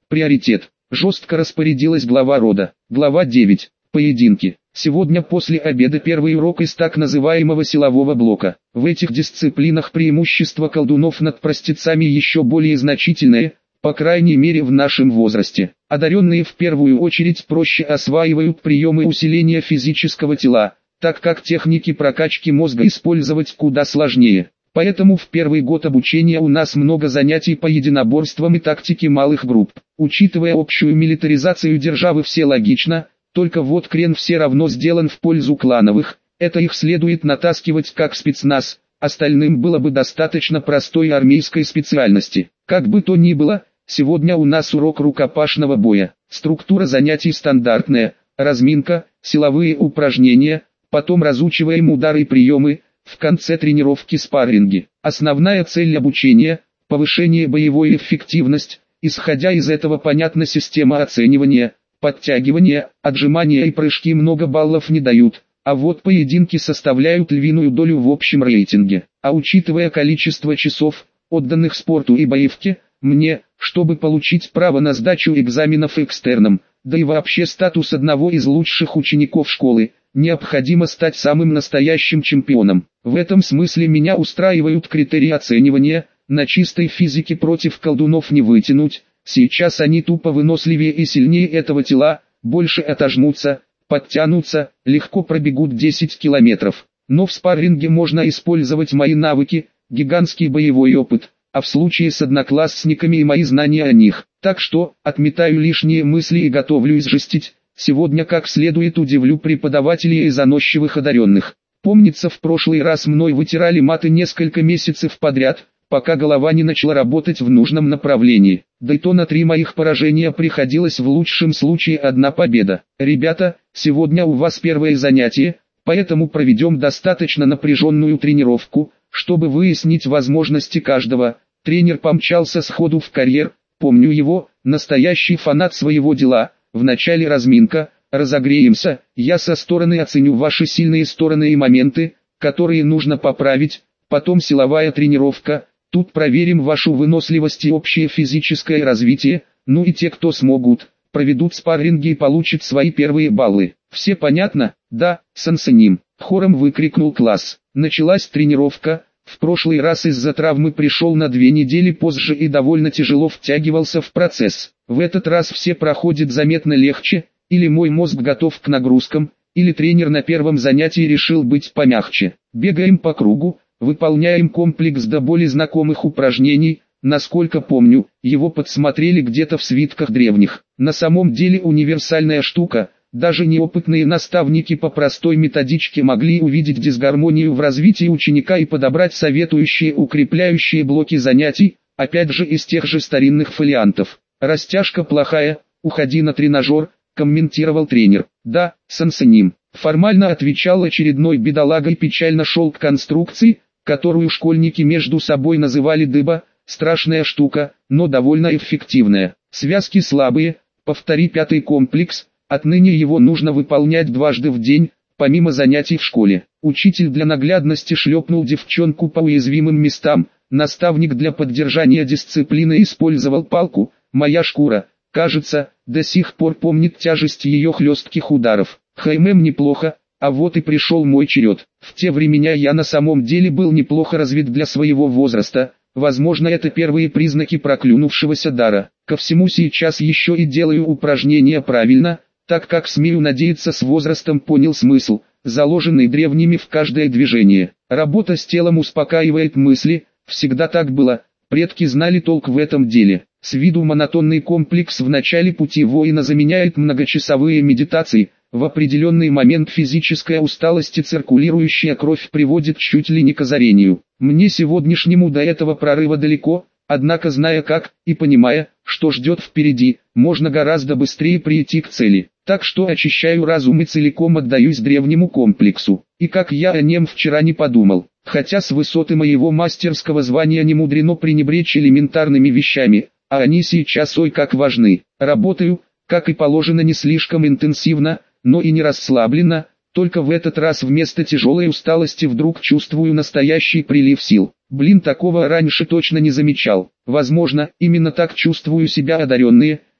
Приоритет. Жестко распорядилась глава рода. Глава 9. Поединки. Сегодня после обеда первый урок из так называемого силового блока. В этих дисциплинах преимущество колдунов над простецами еще более значительное, по крайней мере в нашем возрасте. Одаренные в первую очередь проще осваивают приемы усиления физического тела, так как техники прокачки мозга использовать куда сложнее. Поэтому в первый год обучения у нас много занятий по единоборствам и тактике малых групп. Учитывая общую милитаризацию державы, все логично, только вот крен все равно сделан в пользу клановых, это их следует натаскивать как спецназ, остальным было бы достаточно простой армейской специальности. Как бы то ни было, сегодня у нас урок рукопашного боя. Структура занятий стандартная: разминка, силовые упражнения, потом разучиваем удары и приемы, в конце тренировки спарринги. Основная цель обучения – повышение боевой эффективности, исходя из этого понятна система оценивания, подтягивания, отжимания и прыжки много баллов не дают, а вот поединки составляют львиную долю в общем рейтинге. А учитывая количество часов, отданных спорту и боевке, мне, чтобы получить право на сдачу экзаменов экстерном, да и вообще статус одного из лучших учеников школы, необходимо стать самым настоящим чемпионом. В этом смысле меня устраивают критерии оценивания: на чистой физике против колдунов не вытянуть, сейчас они тупо выносливее и сильнее этого тела, больше отожмутся, подтянутся, легко пробегут 10 километров. Но в спарринге можно использовать мои навыки, гигантский боевой опыт, а в случае с одноклассниками и мои знания о них. Так что, отметаю лишние мысли и готовлюсь жестить. Сегодня как следует удивлю преподавателей и заносчивых одаренных. Помнится, в прошлый раз мной вытирали маты несколько месяцев подряд, пока голова не начала работать в нужном направлении. Да и то на 3 моих поражения приходилось в лучшем случае 1 победа. Ребята, сегодня у вас первое занятие, поэтому проведем достаточно напряженную тренировку, чтобы выяснить возможности каждого. Тренер помчался сходу в карьер, помню его, настоящий фанат своего дела. Вначале разминка, разогреемся, я со стороны оценю ваши сильные стороны и моменты, которые нужно поправить, потом силовая тренировка, тут проверим вашу выносливость и общее физическое развитие, ну и те, кто смогут, проведут спарринги и получат свои первые баллы. Все понятно? Да, сансеним. Хором выкрикнул класс. Началась тренировка. В прошлый раз из-за травмы пришел на 2 недели позже и довольно тяжело втягивался в процесс. В этот раз все проходит заметно легче, или мой мозг готов к нагрузкам, или тренер на первом занятии решил быть помягче. Бегаем по кругу, выполняем комплекс до боли знакомых упражнений, насколько помню, его подсмотрели где-то в свитках древних. На самом деле универсальная штука. Даже неопытные наставники по простой методичке могли увидеть дисгармонию в развитии ученика и подобрать советующие укрепляющие блоки занятий, опять же из тех же старинных фолиантов. «Растяжка плохая, уходи на тренажер», – комментировал тренер. «Да, сансеним», – формально отвечал очередной бедолага и печально шел к конструкции, которую школьники между собой называли дыба. Страшная штука, но довольно эффективная. Связки слабые, повтори 5-й комплекс. Отныне его нужно выполнять дважды в день, помимо занятий в школе. Учитель для наглядности шлепнул девчонку по уязвимым местам, наставник для поддержания дисциплины использовал палку. Моя шкура, кажется, до сих пор помнит тяжесть ее хлестких ударов. Хаймем неплохо, а вот и пришел мой черед. В те времена я на самом деле был неплохо развит для своего возраста. Возможно, это первые признаки проклюнувшегося дара. Ко всему сейчас еще и делаю упражнения правильно, так как, смею надеяться, с возрастом понял смысл, заложенный древними в каждое движение. Работа с телом успокаивает мысли, всегда так было, предки знали толк в этом деле. С виду монотонный комплекс в начале пути воина заменяет многочасовые медитации, в определенный момент физическая усталость и циркулирующая кровь приводит чуть ли не к озарению. Мне сегодняшнему до этого прорыва далеко, однако зная как, и понимая, что ждет впереди, можно гораздо быстрее прийти к цели. Так что очищаю разум и целиком отдаюсь древнему комплексу. И как я о нем вчера не подумал, хотя с высоты моего мастерского звания не мудрено пренебречь элементарными вещами, а они сейчас ой как важны. Работаю, как и положено, не слишком интенсивно, но и не расслабленно, только в этот раз вместо тяжелой усталости вдруг чувствую настоящий прилив сил. Блин, такого раньше точно не замечал. Возможно, именно так чувствую себя одаренные,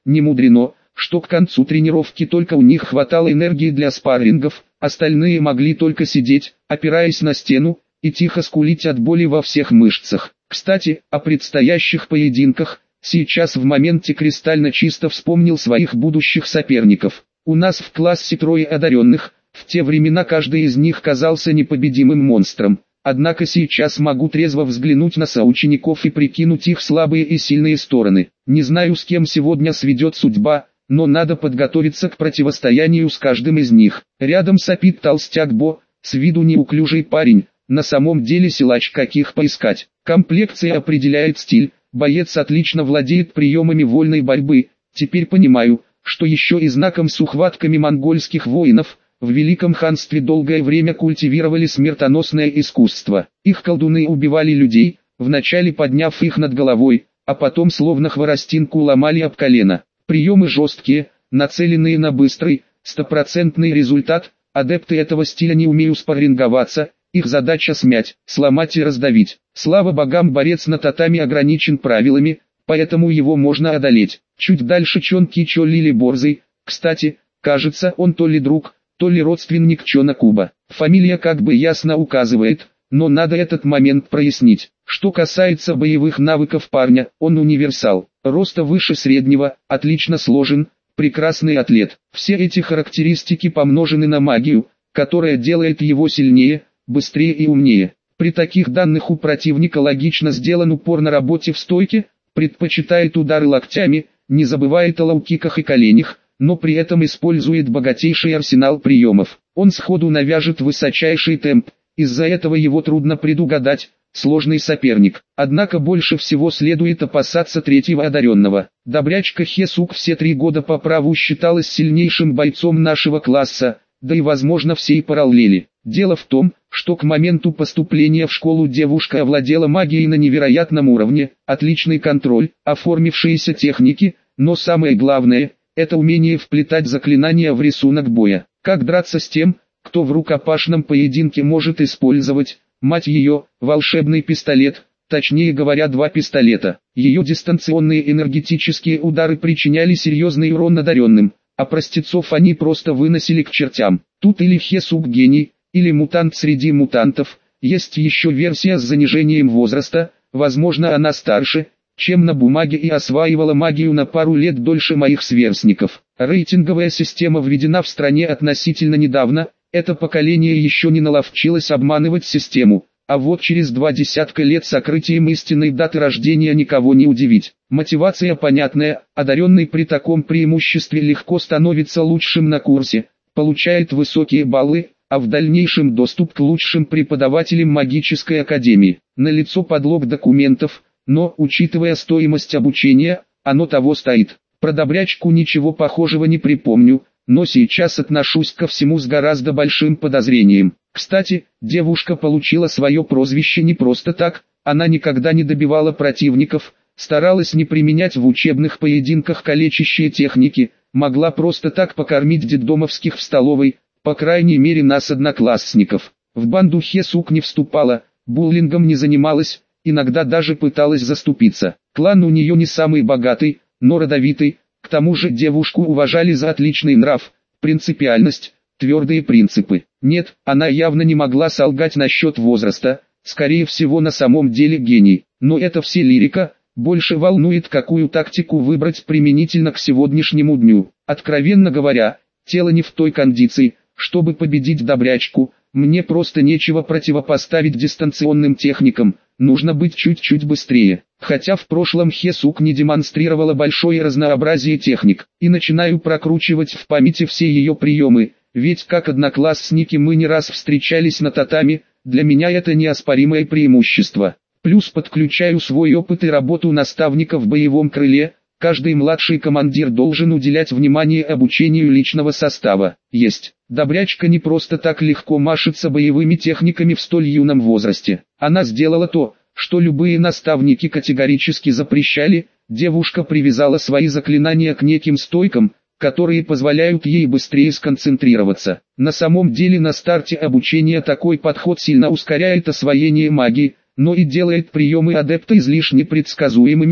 Не мудрено, что к концу тренировки только у них хватало энергии для спаррингов, остальные могли только сидеть, опираясь на стену, и тихо скулить от боли во всех мышцах. Кстати, о предстоящих поединках, сейчас в моменте кристально чисто вспомнил своих будущих соперников. У нас в классе трое одаренных, в те времена каждый из них казался непобедимым монстром. Однако сейчас могу трезво взглянуть на соучеников и прикинуть их слабые и сильные стороны. Не знаю, с кем сегодня сведет судьба, но надо подготовиться к противостоянию с каждым из них. Рядом сопит толстяк Бо, с виду неуклюжий парень, на самом деле силач каких поискать. Комплекция определяет стиль, боец отлично владеет приемами вольной борьбы. Теперь понимаю, что еще и знаком с ухватками монгольских воинов, в Великом ханстве долгое время культивировали смертоносное искусство. Их колдуны убивали людей, вначале подняв их над головой, а потом словно хворостинку ломали об колено. Приемы жесткие, нацеленные на быстрый, стопроцентный результат. Адепты этого стиля не умеют спарринговаться, их задача смять, сломать и раздавить. Слава богам, борец на татами ограничен правилами, поэтому его можно одолеть. Чуть дальше Чон Кичо Лили Борзый, кстати, кажется, он то ли друг, то ли родственник Чона Куба. Фамилия как бы ясно указывает, но надо этот момент прояснить. Что касается боевых навыков парня, он универсал. Роста выше среднего, отлично сложен, прекрасный атлет. Все эти характеристики помножены на магию, которая делает его сильнее, быстрее и умнее. При таких данных у противника логично сделан упор на работе в стойке, предпочитает удары локтями, не забывает о лоу-киках и коленях, но при этом использует богатейший арсенал приемов. Он сходу навяжет высочайший темп, из-за этого его трудно предугадать, сложный соперник. Однако больше всего следует опасаться третьего одаренного. Добрячка Хесук все 3 года по праву считалась сильнейшим бойцом нашего класса, да и возможно всей параллели. Дело в том, что к моменту поступления в школу девушка овладела магией на невероятном уровне, отличный контроль, оформившиеся техники, но самое главное – это умение вплетать заклинания в рисунок боя. Как драться с тем, кто в рукопашном поединке может использовать, мать ее, волшебный пистолет, точнее говоря 2 пистолета. Ее дистанционные энергетические удары причиняли серьезный урон одаренным, а простецов они просто выносили к чертям. Тут или Хесук гений, или мутант среди мутантов. Есть еще версия с занижением возраста, возможно она старше, чем на бумаге, и осваивала магию на пару лет дольше моих сверстников. Рейтинговая система введена в стране относительно недавно, это поколение еще не наловчилось обманывать систему, а вот через 20 лет сокрытием истинной даты рождения никого не удивить. Мотивация понятная, одаренный при таком преимуществе легко становится лучшим на курсе, получает высокие баллы, а в дальнейшем доступ к лучшим преподавателям магической академии. Налицо подлог документов, но, учитывая стоимость обучения, оно того стоит. Про добрячку ничего похожего не припомню, но сейчас отношусь ко всему с гораздо большим подозрением. Кстати, девушка получила свое прозвище не просто так, она никогда не добивала противников, старалась не применять в учебных поединках калечащие техники, могла просто так покормить детдомовских в столовой, по крайней мере нас одноклассников. В банду Хесук не вступала, буллингом не занималась, иногда даже пыталась заступиться. Клан у нее не самый богатый, но родовитый, к тому же девушку уважали за отличный нрав, принципиальность, твердые принципы. Нет, она явно не могла солгать насчет возраста, скорее всего на самом деле гений. Но это все лирика, больше волнует, какую тактику выбрать применительно к сегодняшнему дню. Откровенно говоря, тело не в той кондиции, чтобы победить добрячку, мне просто нечего противопоставить дистанционным техникам, нужно быть чуть-чуть быстрее. Хотя в прошлом Хесук не демонстрировала большое разнообразие техник, и начинаю прокручивать в памяти все ее приемы, ведь как одноклассники мы не раз встречались на татами, для меня это неоспоримое преимущество. Плюс подключаю свой опыт и работу наставника в боевом крыле, каждый младший командир должен уделять внимание обучению личного состава. Есть. Добрячка не просто так легко машется боевыми техниками в столь юном возрасте. Она сделала то, что любые наставники категорически запрещали, девушка привязала свои заклинания к неким стойкам, которые позволяют ей быстрее сконцентрироваться. На самом деле на старте обучения такой подход сильно ускоряет освоение магии, но и делает приемы адепта излишне предсказуемыми.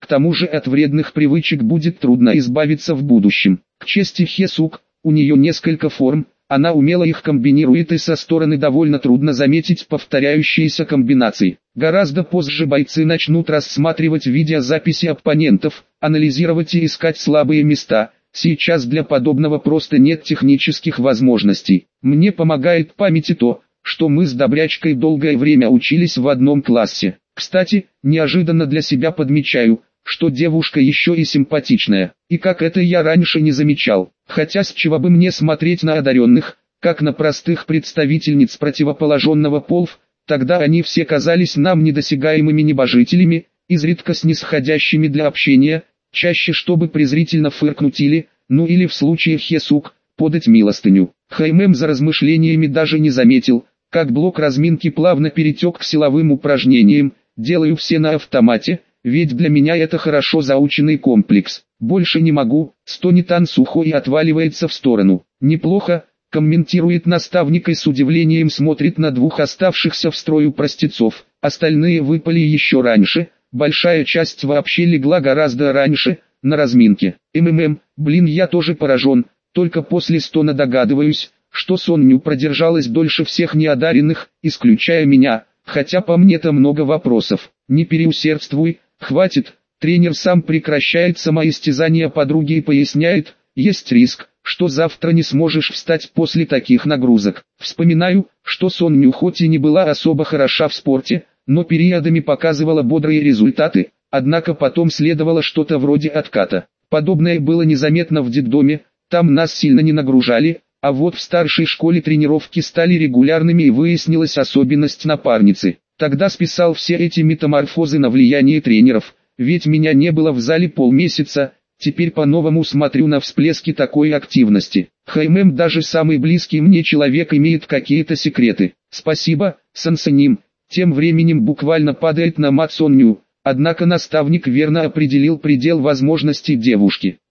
К тому же от вредных привычек будет трудно избавиться в будущем. К чести Хесук, у нее несколько форм, она умело их комбинирует и со стороны довольно трудно заметить повторяющиеся комбинации. Гораздо позже бойцы начнут рассматривать видеозаписи оппонентов, анализировать и искать слабые места. Сейчас для подобного просто нет технических возможностей. Мне помогает память и то, что мы с Добрячкой долгое время учились в одном классе. Кстати, неожиданно для себя подмечаю, что девушка еще и симпатичная, и как это я раньше не замечал. Хотя с чего бы мне смотреть на одаренных, как на простых представительниц противоположного пола, тогда они все казались нам недосягаемыми небожителями, изредка снисходящими для общения, чаще чтобы презрительно фыркнуть или, ну или в случае Хесук, подать милостыню. Хаймэм за размышлениями даже не заметил, как блок разминки плавно перетек к силовым упражнениям, делаю все на автомате, ведь для меня это хорошо заученный комплекс. Больше не могу, стонет Ан сухо и отваливается в сторону. Неплохо, комментирует наставник и с удивлением смотрит на двух оставшихся в строю простецов. Остальные выпали еще раньше, большая часть вообще легла гораздо раньше, на разминке. Блин, я тоже поражен, только после стона догадываюсь, что Сонню продержалась дольше всех неодаренных, исключая меня, хотя по мне-то много вопросов. Не переусердствуй, хватит. Тренер сам прекращает самоистязание подруги и поясняет, есть риск, что завтра не сможешь встать после таких нагрузок. Вспоминаю, что Сонню хоть и не была особо хороша в спорте, но периодами показывала бодрые результаты, однако потом следовало что-то вроде отката. Подобное было незаметно в детдоме, там нас сильно не нагружали, а вот в старшей школе тренировки стали регулярными и выяснилась особенность напарницы. Тогда списал все эти метаморфозы на влияние тренеров, ведь меня не было в зале полмесяца, теперь по-новому смотрю на всплески такой активности. Хаймэм, даже самый близкий мне человек, имеет какие-то секреты. Спасибо, Сансаним. Тем временем буквально падает на мат Сонню, однако наставник верно определил предел возможностей девушки.